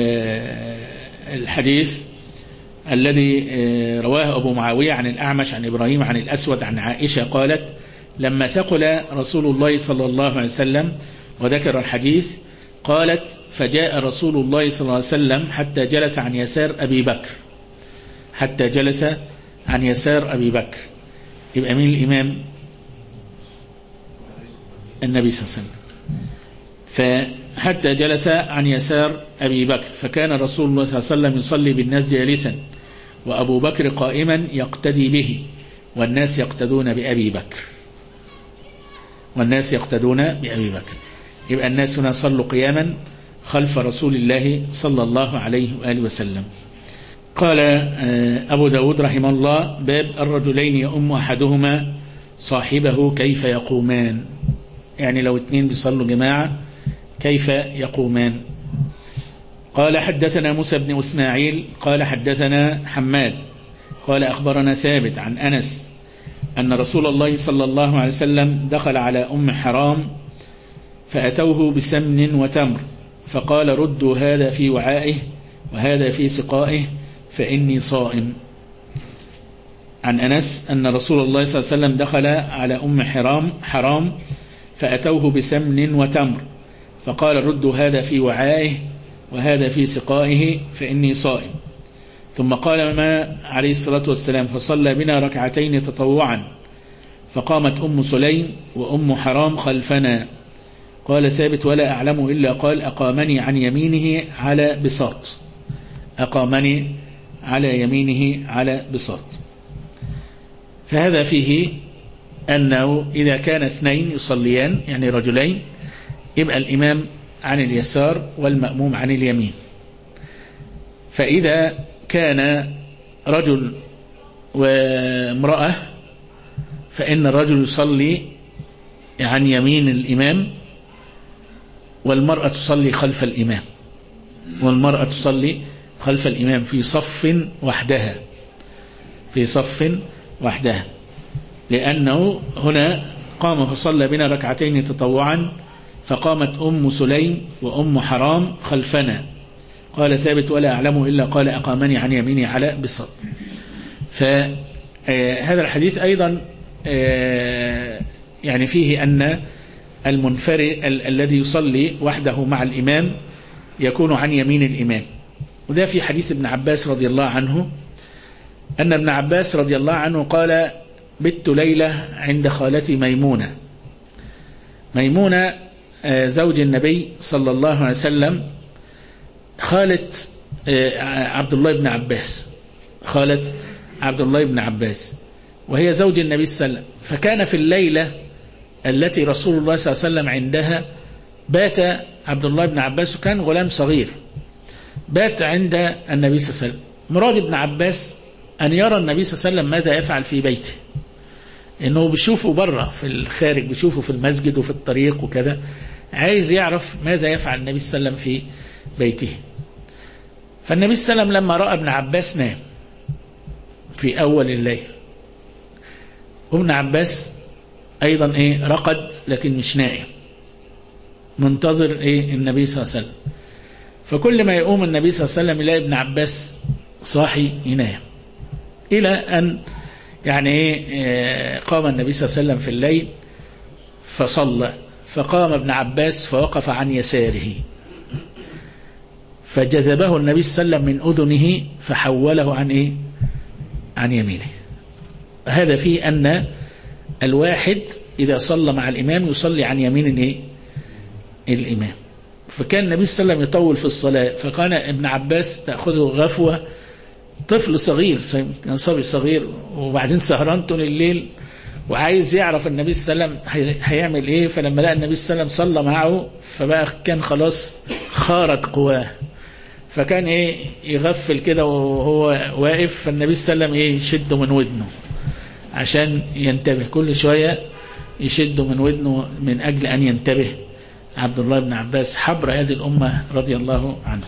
الحديث الذي رواه أبو معاوية عن الأعمش عن إبراهيم عن الأسود عن عائشة قالت لما ثقل رسول الله صلى الله عليه وسلم وذكر الحديث قالت فجاء رسول الله صلى الله عليه وسلم حتى جلس عن يسار أبي بكر، حتى جلس عن يسار أبي بكر. يبقى مين الإمام؟ النبي صلى الله عليه وسلم. فحتى جلس عن يسار أبي بكر، فكان رسول الله صلى الله عليه وسلم يصلي بالناس جالسا وأبو بكر قائما يقتدي به والناس يقتدون بأبي بكر، والناس يقتدون بأبي بكر. يبقى الناس هنا صلوا قياما خلف رسول الله صلى الله عليه وآله وسلم. قال أبو داود رحمه الله باب الرجلين يؤم أحدهما صاحبه كيف يقومان، يعني لو اثنين بيصلوا جماعة كيف يقومان. قال حدثنا موسى بن إسماعيل قال حدثنا حماد قال أخبرنا ثابت عن أنس أن رسول الله صلى الله عليه وسلم دخل على أم حرام فأتوه بسمن وتمر فقال ردوا هذا في وعائه وهذا في سقائه فإني صائم. عن أنس أن رسول الله صلى الله عليه وسلم دخل على أم حرام فأتوه بسمن وتمر فقال ردوا هذا في وعائه وهذا في سقائه فإني صائم. ثم قال ما عليه الصلاة والسلام فصلى بنا ركعتين تطوعا فقامت أم سليم وأم حرام خلفنا. قال ثابت ولا أعلم إلا قال أقامني عن يمينه على بساط، أقامني على يمينه على بساط. فهذا فيه أنه إذا كان اثنين يصليان يعني رجلين يبقى الإمام عن اليسار والمأموم عن اليمين. فإذا كان رجل وامرأة فإن الرجل يصلي عن يمين الإمام والمرأة تصلي خلف الإمام، والمرأة تصلي خلف الإمام في صف وحدها، في صف وحدها، لأنه هنا قام فصلى بنا ركعتين تطوعا فقامت أم سليم وأم حرام خلفنا. قال ثابت ولا أعلم إلا قال أقامني عن يميني على بساط. فهذا الحديث أيضا يعني فيه أن المنفرد الذي يصلي وحده مع الإمام يكون عن يمين الإمام. وده في حديث ابن عباس رضي الله عنه أن ابن عباس رضي الله عنه قال بت ليلة عند خالتي ميمونة. ميمونة زوج النبي صلى الله عليه وسلم خالة عبد الله بن عباس، خالة عبد الله بن عباس، وهي زوج النبي صلى الله عليه وسلم. فكان في الليلة التي رسول الله صلى الله عليه وسلم عندها بات عبد الله بن عباس وكان غلام صغير، بات عند النبي صلى الله عليه وسلم. مراد ابن عباس أن يرى النبي صلى الله عليه وسلم ماذا يفعل في بيته، إنه بيشوفه بره في الخارج، بيشوفه في المسجد وفي الطريق وكذا، عايز يعرف ماذا يفعل النبي صلى الله عليه وسلم في بيته. فالنبي صلى الله عليه وسلم لما رأى ابن عباس نام في أول الليل، وابن عباس أيضا رقد لكن مش نائم، منتظر النبي صلى الله عليه وسلم. فكل ما يقوم النبي صلى الله عليه وسلم يلاقي ابن عباس صاحي ينام، إلى أن يعني قام النبي صلى الله عليه وسلم في الليل فصلى، فقام ابن عباس فوقف عن يساره، فجذبه النبي صلى الله عليه وسلم من أذنه فحوله عن إيه؟ عن يمينه. هذا فيه أن الواحد إذا صلى مع الإمام يصلي عن يمين إيه؟ الإمام. فكان النبي صلى الله عليه وسلم يطول في الصلاة، فكان ابن عباس تأخذه غفوة، طفل صغير كان صبي صغير وبعدين سهران طول الليل وعايز يعرف النبي صلى الله عليه وسلم هيعمل ايه. فلما لقى النبي صلى الله عليه وسلم صلى معه فبقى كان خلاص خارت قواه، فكان ايه يغفل كده وهو واقف، فالنبي صلى الله عليه وسلم ايه يشده من ودنه عشان ينتبه، كل شوية يشده من ودنه من أجل أن ينتبه عبد الله بن عباس حبر هذه الأمة رضي الله عنه.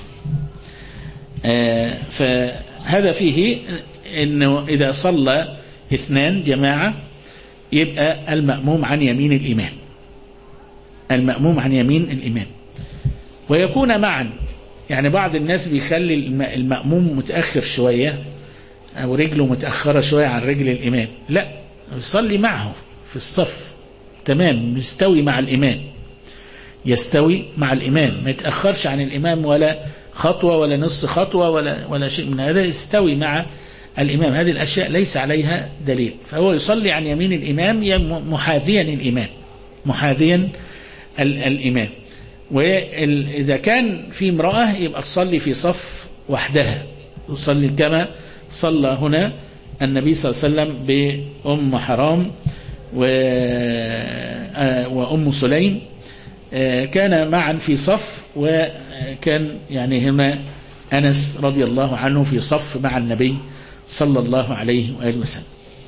فهذا فيه أنه إذا صلى اثنان جماعة يبقى المأموم عن يمين الإمام، المأموم عن يمين الإمام، ويكون معا. يعني بعض الناس بيخلي المأموم متأخر شوية أو رجله متأخرة شوية عن رجل الإمام، لا، يصلي معه في الصف تمام، يستوي مع الإمام، يستوي مع الإمام، ما يتأخرش عن الإمام ولا خطوة ولا نص خطوة ولا شيء من هذا، يستوي مع الإمام. هذه الأشياء ليس عليها دليل، فهو يصلي عن يمين الإمام محاذيا الإمام، محاذيا الإمام. وإذا كان في امرأة يبقى تصلي في صف وحدها، تصلي كما صلى هنا النبي صلى الله عليه وسلم بأم حرام وأم سليم، كان معا في صف، وكان يعني هنا أنس رضي الله عنه في صف مع النبي صلى الله عليه وآله وسلم.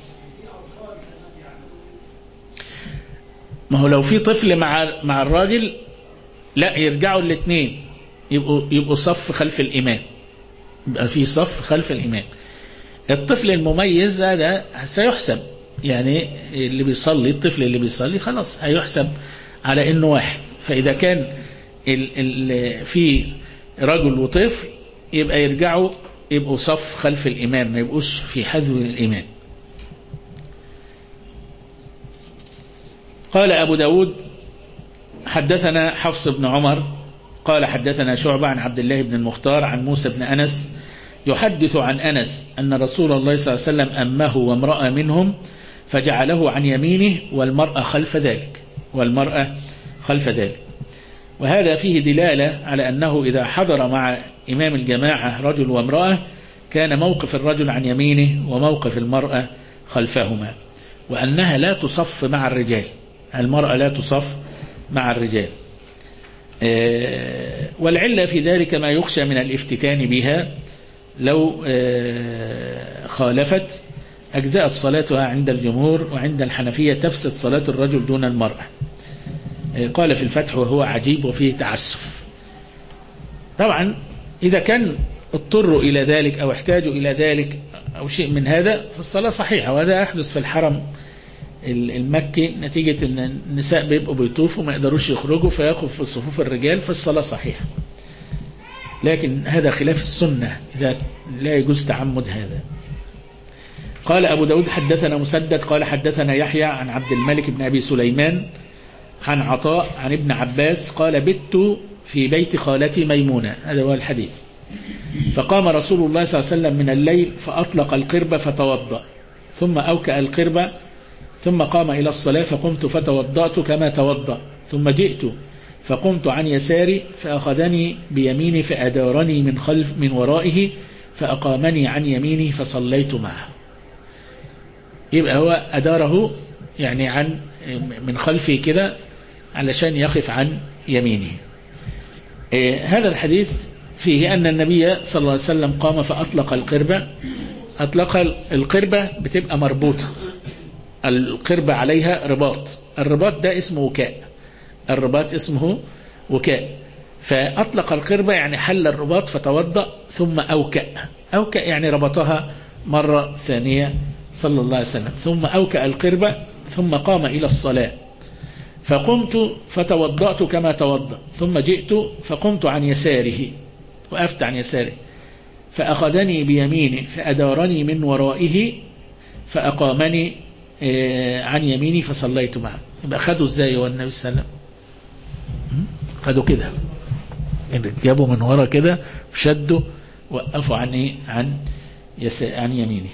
ما هو لو في طفل مع الراجل لا، يرجعوا الاثنين يبقوا صف خلف الإمام، يبقى في صف خلف الإمام. الطفل المميز هذا سيحسب، يعني اللي بيصلي، الطفل اللي بيصلي خلاص هيحسب على انه واحد. فإذا كان في رجل وطفل يبقى يبقوا صف خلف الإمام، ما يبقوش في حذو الإمام. قال أبو داود حدثنا حفص بن عمر قال حدثنا شعبة عن عبد الله بن المختار عن موسى بن أنس يحدث عن أنس أن رسول الله صلى الله عليه وسلم أمه وامرأة منهم فجعله عن يمينه والمرأة خلف ذلك، والمرأة خلف ذلك. وهذا فيه دلالة على أنه إذا حضر مع إمام الجماعة رجل وامرأة كان موقف الرجل عن يمينه وموقف المرأة خلفهما، وأنها لا تصف مع الرجال، المرأة لا تصف مع الرجال. والعلة في ذلك ما يخشى من الافتتان بها، لو خالفت أجزاءت صلاتها عند الجمهور، وعند الحنفية تفسد صلاة الرجل دون المرأة. قال في الفتح وهو عجيب وفيه تعسف. طبعا إذا كان اضطروا إلى ذلك أو احتاجوا إلى ذلك أو شيء من هذا فالصلاة صحيحة، وهذا يحدث في الحرم المكي نتيجة أن النساء بيبقوا بيطوفوا ما يقدروش يخرجوا فيقفوا في صفوف الرجال، فالصلاة صحيحة. لكن هذا خلاف السنة، إذا لا يجوز تعمد هذا. قال أبو داود حدثنا مسدد قال حدثنا يحيى عن عبد الملك بن أبي سليمان عن عطاء عن ابن عباس قال بت في بيت خالتي ميمونة، هذا هو الحديث، فقام رسول الله صلى الله عليه وسلم من الليل فأطلق القربة فتوضأ ثم أوكأ القربة ثم قام إلى الصلاة فقمت فتوضأت كما توضأ ثم جئت فقمت عن يساري فأخذني بيميني فأدارني من ورائه فأقامني عن يميني فصليت معه. يبقى هو أداره يعني عن من خلفه كده علشان يقف عن يمينه. هذا الحديث فيه أن النبي صلى الله عليه وسلم قام فأطلق القربة. أطلق القربة بتبقى مربوطة، القربة عليها رباط، الرباط ده اسمه وكاء، الرباط اسمه وكاء. فأطلق القربة يعني حل الرباط فتوضأ ثم أوكأ، أوكأ يعني ربطها مرة ثانية صلى الله عليه وسلم، ثم أوكأ القربة ثم قام إلى الصلاة فقمت فتوضأت كما توضأ ثم جئت فقمت عن يساره وقفت عن يساره فأخذني بيمينه فأدارني من ورائه فأقامني عن يميني فصليت معه. يبقى خدوا ازاي هو النبي صلى الله عليه وسلم؟ خدوا كده جابوا من ورا كده وشدوا وقفوا عن عن يمينه.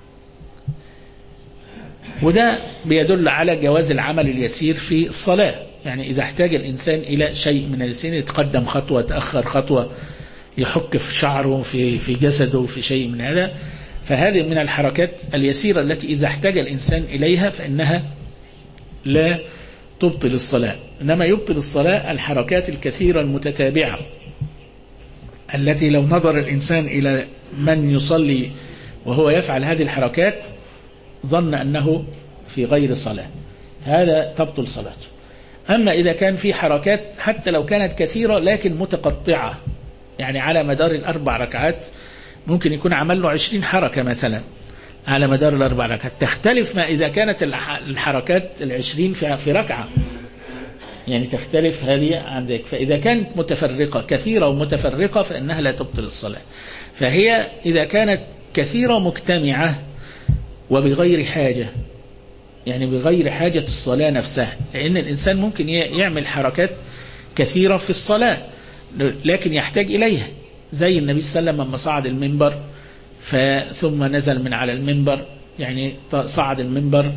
وده بيدل على جواز العمل اليسير في الصلاة. يعني إذا احتاج الإنسان إلى شيء من اليسير، يتقدم خطوة تأخر خطوة، يحك في شعره في جسده في شيء من هذا، فهذه من الحركات اليسيرة التي إذا احتاج الإنسان إليها فإنها لا تبطل الصلاة. إنما يبطل الصلاة الحركات الكثيرة المتتابعة التي لو نظر الإنسان إلى من يصلي وهو يفعل هذه الحركات ظن أنه في غير صلاة، هذا تبطل صلاته. أما إذا كان في حركات حتى لو كانت كثيرة لكن متقطعة، يعني على مدار ال4 ركعات ممكن يكون عمل له 20 حركة مثلا على مدار ال4 ركعات، تختلف ما إذا كانت الحركات 20 في ركعة، يعني تختلف هذه عن ذلك. فإذا كانت متفرقة كثيرة ومتفرقة فإنها لا تبطل الصلاة. فهي إذا كانت كثيرة مجتمعة وبغير حاجة، يعني بغير حاجة الصلاة نفسها، لأن الإنسان ممكن يعمل حركات كثيرة في الصلاة لكن يحتاج إليها، زي النبي صلى الله عليه وسلم لما صعد المنبر ثم نزل من على المنبر، يعني صعد المنبر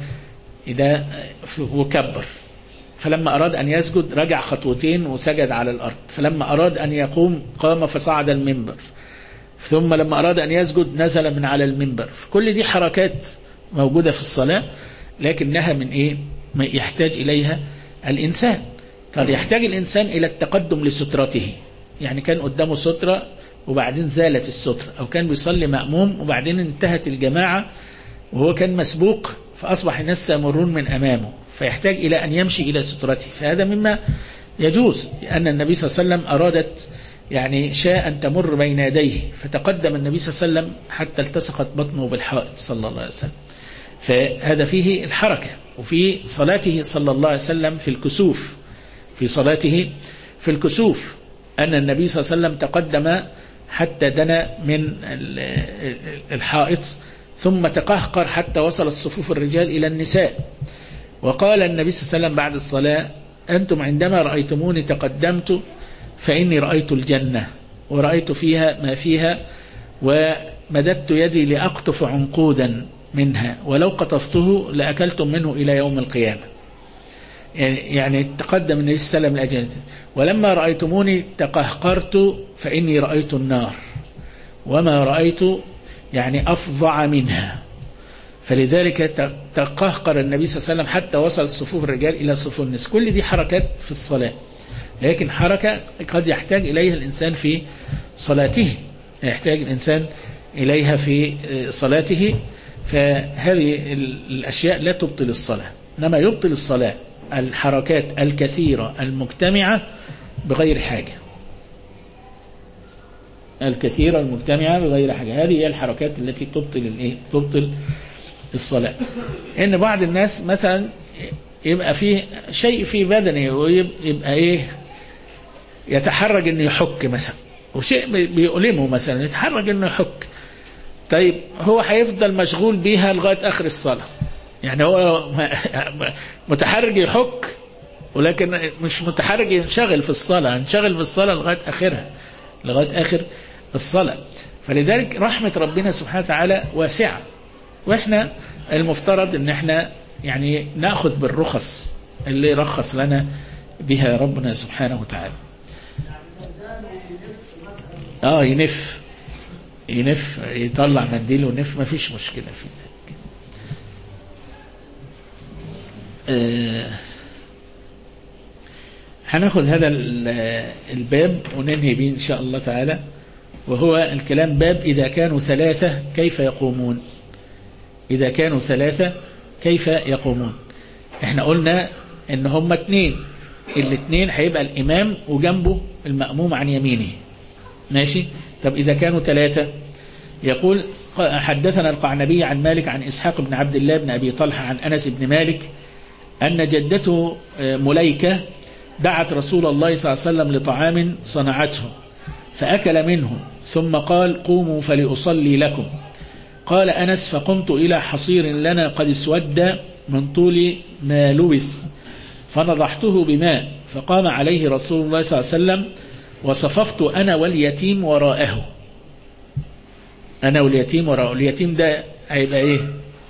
وكبر، فلما أراد أن يسجد رجع خطوتين وسجد على الأرض، فلما أراد أن يقوم قام فصعد المنبر، ثم لما أراد أن يسجد نزل من على المنبر. كل دي حركات موجودة في الصلاة لكنها من إيه؟ ما يحتاج إليها الإنسان. قد يحتاج الإنسان إلى التقدم لسترته، يعني كان قدامه سترة وبعدين زالت السترة، أو كان بيصلي مأموم وبعدين انتهت الجماعة وهو كان مسبوق فأصبح الناس يمرون من أمامه فيحتاج إلى أن يمشي إلى سترته، فهذا مما يجوز، لأن النبي صلى الله عليه وسلم أرادت يعني شاء أن تمر بين يديه فتقدم النبي صلى الله عليه وسلم حتى التصقت بطنه بالحائط صلى الله عليه وسلم. فهذا فيه الحركة. وفي صلاته صلى الله عليه وسلم في الكسوف، في صلاته في الكسوف أن النبي صلى الله عليه وسلم تقدم حتى دنا من الحائط ثم تقهقر حتى وصلت صفوف الرجال إلى النساء، وقال النبي صلى الله عليه وسلم بعد الصلاة: أنتم عندما رأيتموني تقدمت فإني رأيت الجنة ورأيت فيها ما فيها، ومددت يدي لأقطف عنقودا منها ولو قطفته لأكلتم منه إلى يوم القيامة. يعني تقدم النبي صلى الله عليه وسلم لأجل، ولما رأيتموني تقهقرت فإني رأيت النار وما رأيت يعني أفظع منها، فلذلك تقهقر النبي صلى الله عليه وسلم حتى وصل صفوف الرجال إلى صفوف النساء. كل دي حركات في الصلاة، لكن حركة قد يحتاج إليها الإنسان في صلاته، يحتاج الإنسان إليها في صلاته، فهذه الأشياء لا تبطل الصلاة. إنما يبطل الصلاة الحركات الكثيرة المجتمعة بغير حاجة، الكثيرة المجتمعة بغير حاجة، هذه هي الحركات التي تبطل الصلاة. إن بعض الناس مثلا يبقى فيه شيء في بدنه ويبقى يتحرج إنه يحك مثلا، وشيء بيؤلمه مثلا يتحرج إنه يحك، طيب هو هيفضل مشغول بيها لغاية آخر الصلاة، يعني هو متحرج يحك ولكن مش متحرج ينشغل في الصلاة، ينشغل في الصلاة لغاية آخرها، لغاية آخر الصلاة. فلذلك رحمة ربنا سبحانه وتعالى واسعة، وإحنا المفترض إن إحنا يعني نأخذ بالرخص اللي رخص لنا بها ربنا سبحانه وتعالى. ينف يطلع منديل ونف، ما فيش مشكلة فيه. هناخذ هذا الباب وننهي به إن شاء الله تعالى، وهو الكلام باب إذا كانوا 3 كيف يقومون. إذا كانوا 3 كيف يقومون. احنا قلنا ان هم 2، الاثنين هيبقى الإمام وجنبه المأموم عن يمينه، ماشي. طب إذا كانوا 3، يقول: حدثنا القعنبي عن مالك عن إسحاق بن عبد الله بن أبي طلحة عن أنس بن مالك أن جدته مليكة دعت رسول الله صلى الله عليه وسلم لطعام صنعته فأكل منه ثم قال: قوموا فلأصلي لكم. قال أنس: فقمت إلى حصير لنا قد اسود من طول ما لبس فنضحته بماء، فقام عليه رسول الله صلى الله عليه وسلم وصففت أنا واليتيم وراءه. أنا واليتيم وراءه. اليتيم ده هيبقى إيه؟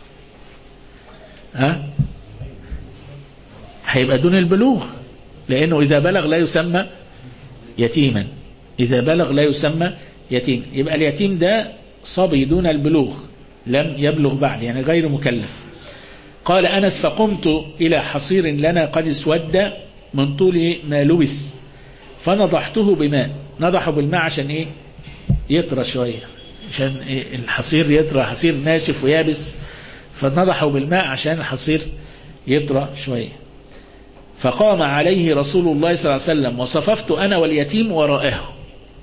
هيبقى دون البلوغ، لأنه إذا بلغ لا يسمى يتيما. إذا بلغ لا يسمى يتيم. يبقى اليتيم ده صبي دون البلوغ، لم يبلغ بعد، يعني غير مكلف. قال أنس: فقمت إلى حصير لنا قد اسود من طول ما لبس فنضحته بماء. نضحه بالماء عشان إيه؟ يطرى شوية، عشان إيه؟ الحصير يطرى، حصير ناشف ويابس، فنضحه بالماء عشان الحصير يطرى شوية. فقام عليه رسول الله صلى الله عليه وسلم وصففت أنا واليتيم وراءه.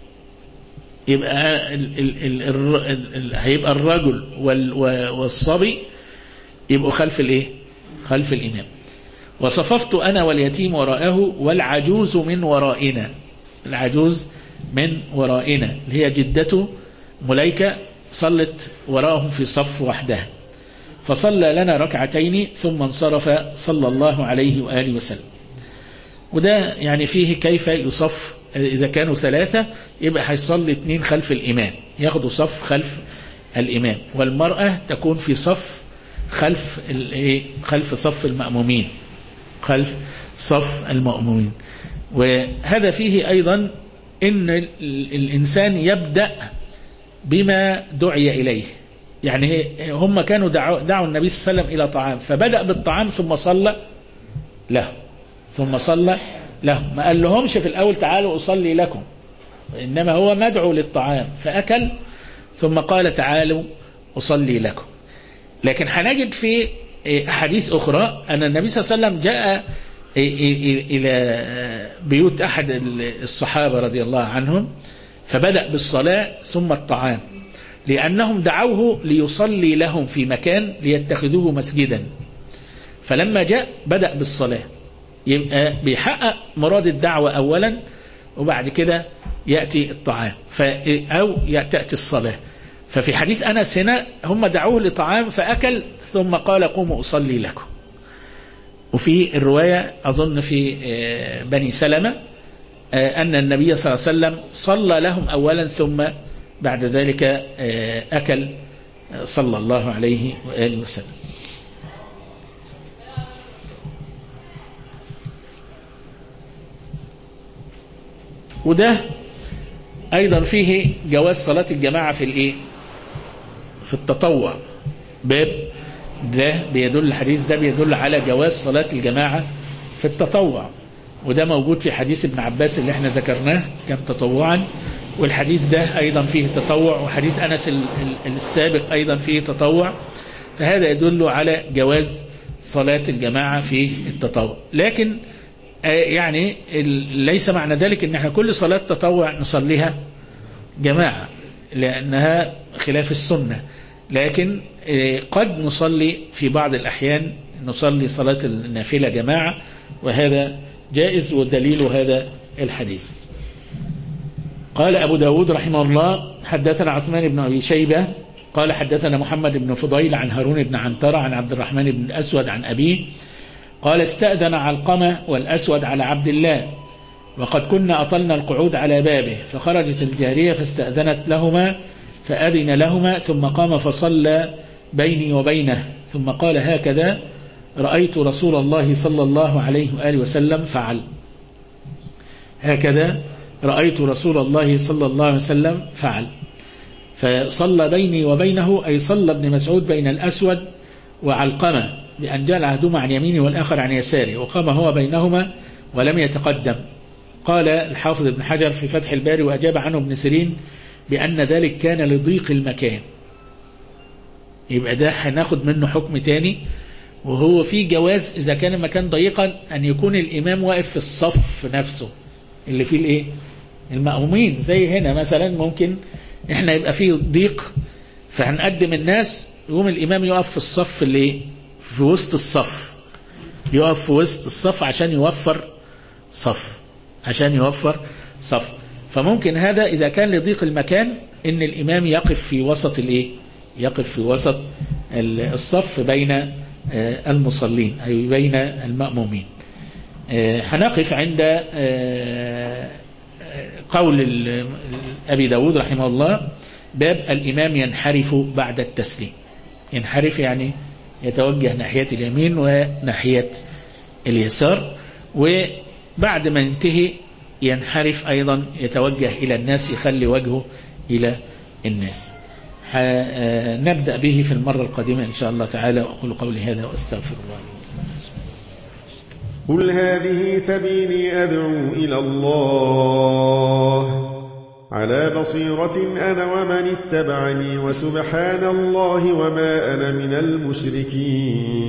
يبقى هيبقى الرجل والصبي يبقوا خلف الايه؟ خلف الإمام. وصففت أنا واليتيم وراءه والعجوز من ورائنا. العجوز من ورائنا اللي هي جدته مليكة صلت وراءهم في صف وحدها، فصلى لنا ركعتين ثم انصرف صلى الله عليه وآله وسلم. وده يعني فيه كيف يصف. إذا كانوا ثلاثة يبقى هيصلي 2 خلف الإمام، ياخدوا صف خلف الإمام، والمرأة تكون في صف خلف صف المأمومين، خلف صف المأمومين. وهذا فيه أيضا إن الإنسان يبدأ بما دعي إليه. يعني هم كانوا دعوا النبي صلى الله عليه وسلم إلى طعام، فبدأ بالطعام ثم صلى له، ما قال لهمش في الأول تعالوا أصلي لكم، إنما هو مدعو للطعام فأكل ثم قال تعالوا أصلي لكم. لكن هنجد في أحاديث أخرى أن النبي صلى الله عليه وسلم جاء إلى بيوت أحد الصحابة رضي الله عنهم فبدأ بالصلاة ثم الطعام، لأنهم دعوه ليصلي لهم في مكان ليتخذوه مسجدا. فلما جاء بدأ بالصلاة، يبقى بيحقق مراد الدعوة أولا وبعد كده يأتي الطعام أو تأتي الصلاة. ففي حديث أنس هنا هم دعوه لطعام فأكل ثم قال قوموا أصلي لكم. وفي الرواية أظن في بني سلمة أن النبي صلى الله عليه وسلم صلى لهم أولا ثم بعد ذلك أكل صلى الله عليه وآله وسلم. وده أيضا فيه جواز صلاة الجماعة في التطوع. باب ده بيدل، الحديث ده بيدل على جواز صلاة الجماعة في التطوع، وده موجود في حديث ابن عباس اللي احنا ذكرناه كان تطوعا، والحديث ده أيضا فيه تطوع، وحديث أنس السابق أيضا فيه تطوع. فهذا يدل على جواز صلاة الجماعة في التطوع. لكن يعني ليس معنى ذلك ان احنا كل صلاة تطوع نصليها جماعة، لأنها خلاف السنة. لكن قد نصلي في بعض الأحيان نصلي صلاة النافلة جماعة، وهذا جائز، والدليل هذا الحديث. قال أبو داود رحمه الله: حدثنا عثمان بن أبي شيبة قال حدثنا محمد بن فضيل عن هارون بن عنترة عن عبد الرحمن بن الأسود عن أبيه قال: استأذن علقمة والأسود على عبد الله وقد كنا أطلنا القعود على بابه، فخرجت الجارية فاستأذنت لهما فأذن لهما ثم قام فصلى بيني وبينه ثم قال: هكذا رأيت رسول الله صلى الله عليه وآله وسلم فعل. هكذا رأيت رسول الله صلى الله عليه وسلم فعل. فصلى بيني وبينه أي صلى ابن مسعود بين الأسود وعلقمة بأن جعل أحدهما عن يمينه والآخر عن يساره، وقام هو بينهما ولم يتقدم. قال الحافظ ابن حجر في فتح الباري: وأجاب عنه ابن سيرين بأن ذلك كان لضيق المكان. يبقى ده هناخد منه حكم تاني، وهو في جواز إذا كان المكان ضيقا أن يكون الإمام واقف في الصف نفسه اللي فيه المأمومين. زي هنا مثلا ممكن احنا يبقى فيه ضيق فهنقدم الناس، يقوم الإمام يقف في الصف اللي في وسط الصف، يقف في وسط الصف عشان يوفر صف. فممكن هذا إذا كان لضيق المكان إن الإمام يقف في وسط يقف في وسط الصف بين المصلين أي بين المأمومين. هنقف عند قول أبي داود رحمه الله باب الإمام ينحرف بعد التسليم. ينحرف يعني يتوجه ناحية اليمين وناحية اليسار، وبعد ما ينتهي ينحرف أيضا يتوجه إلى الناس، يخلي وجهه إلى الناس. نبدأ به في المرة القادمة إن شاء الله تعالى. وأقول قولي هذا وأستغفر الله. قل هذه سبيلي أدعو إلى الله على بصيرة أنا ومن اتبعني، وسبحان الله وما أنا من المشركين.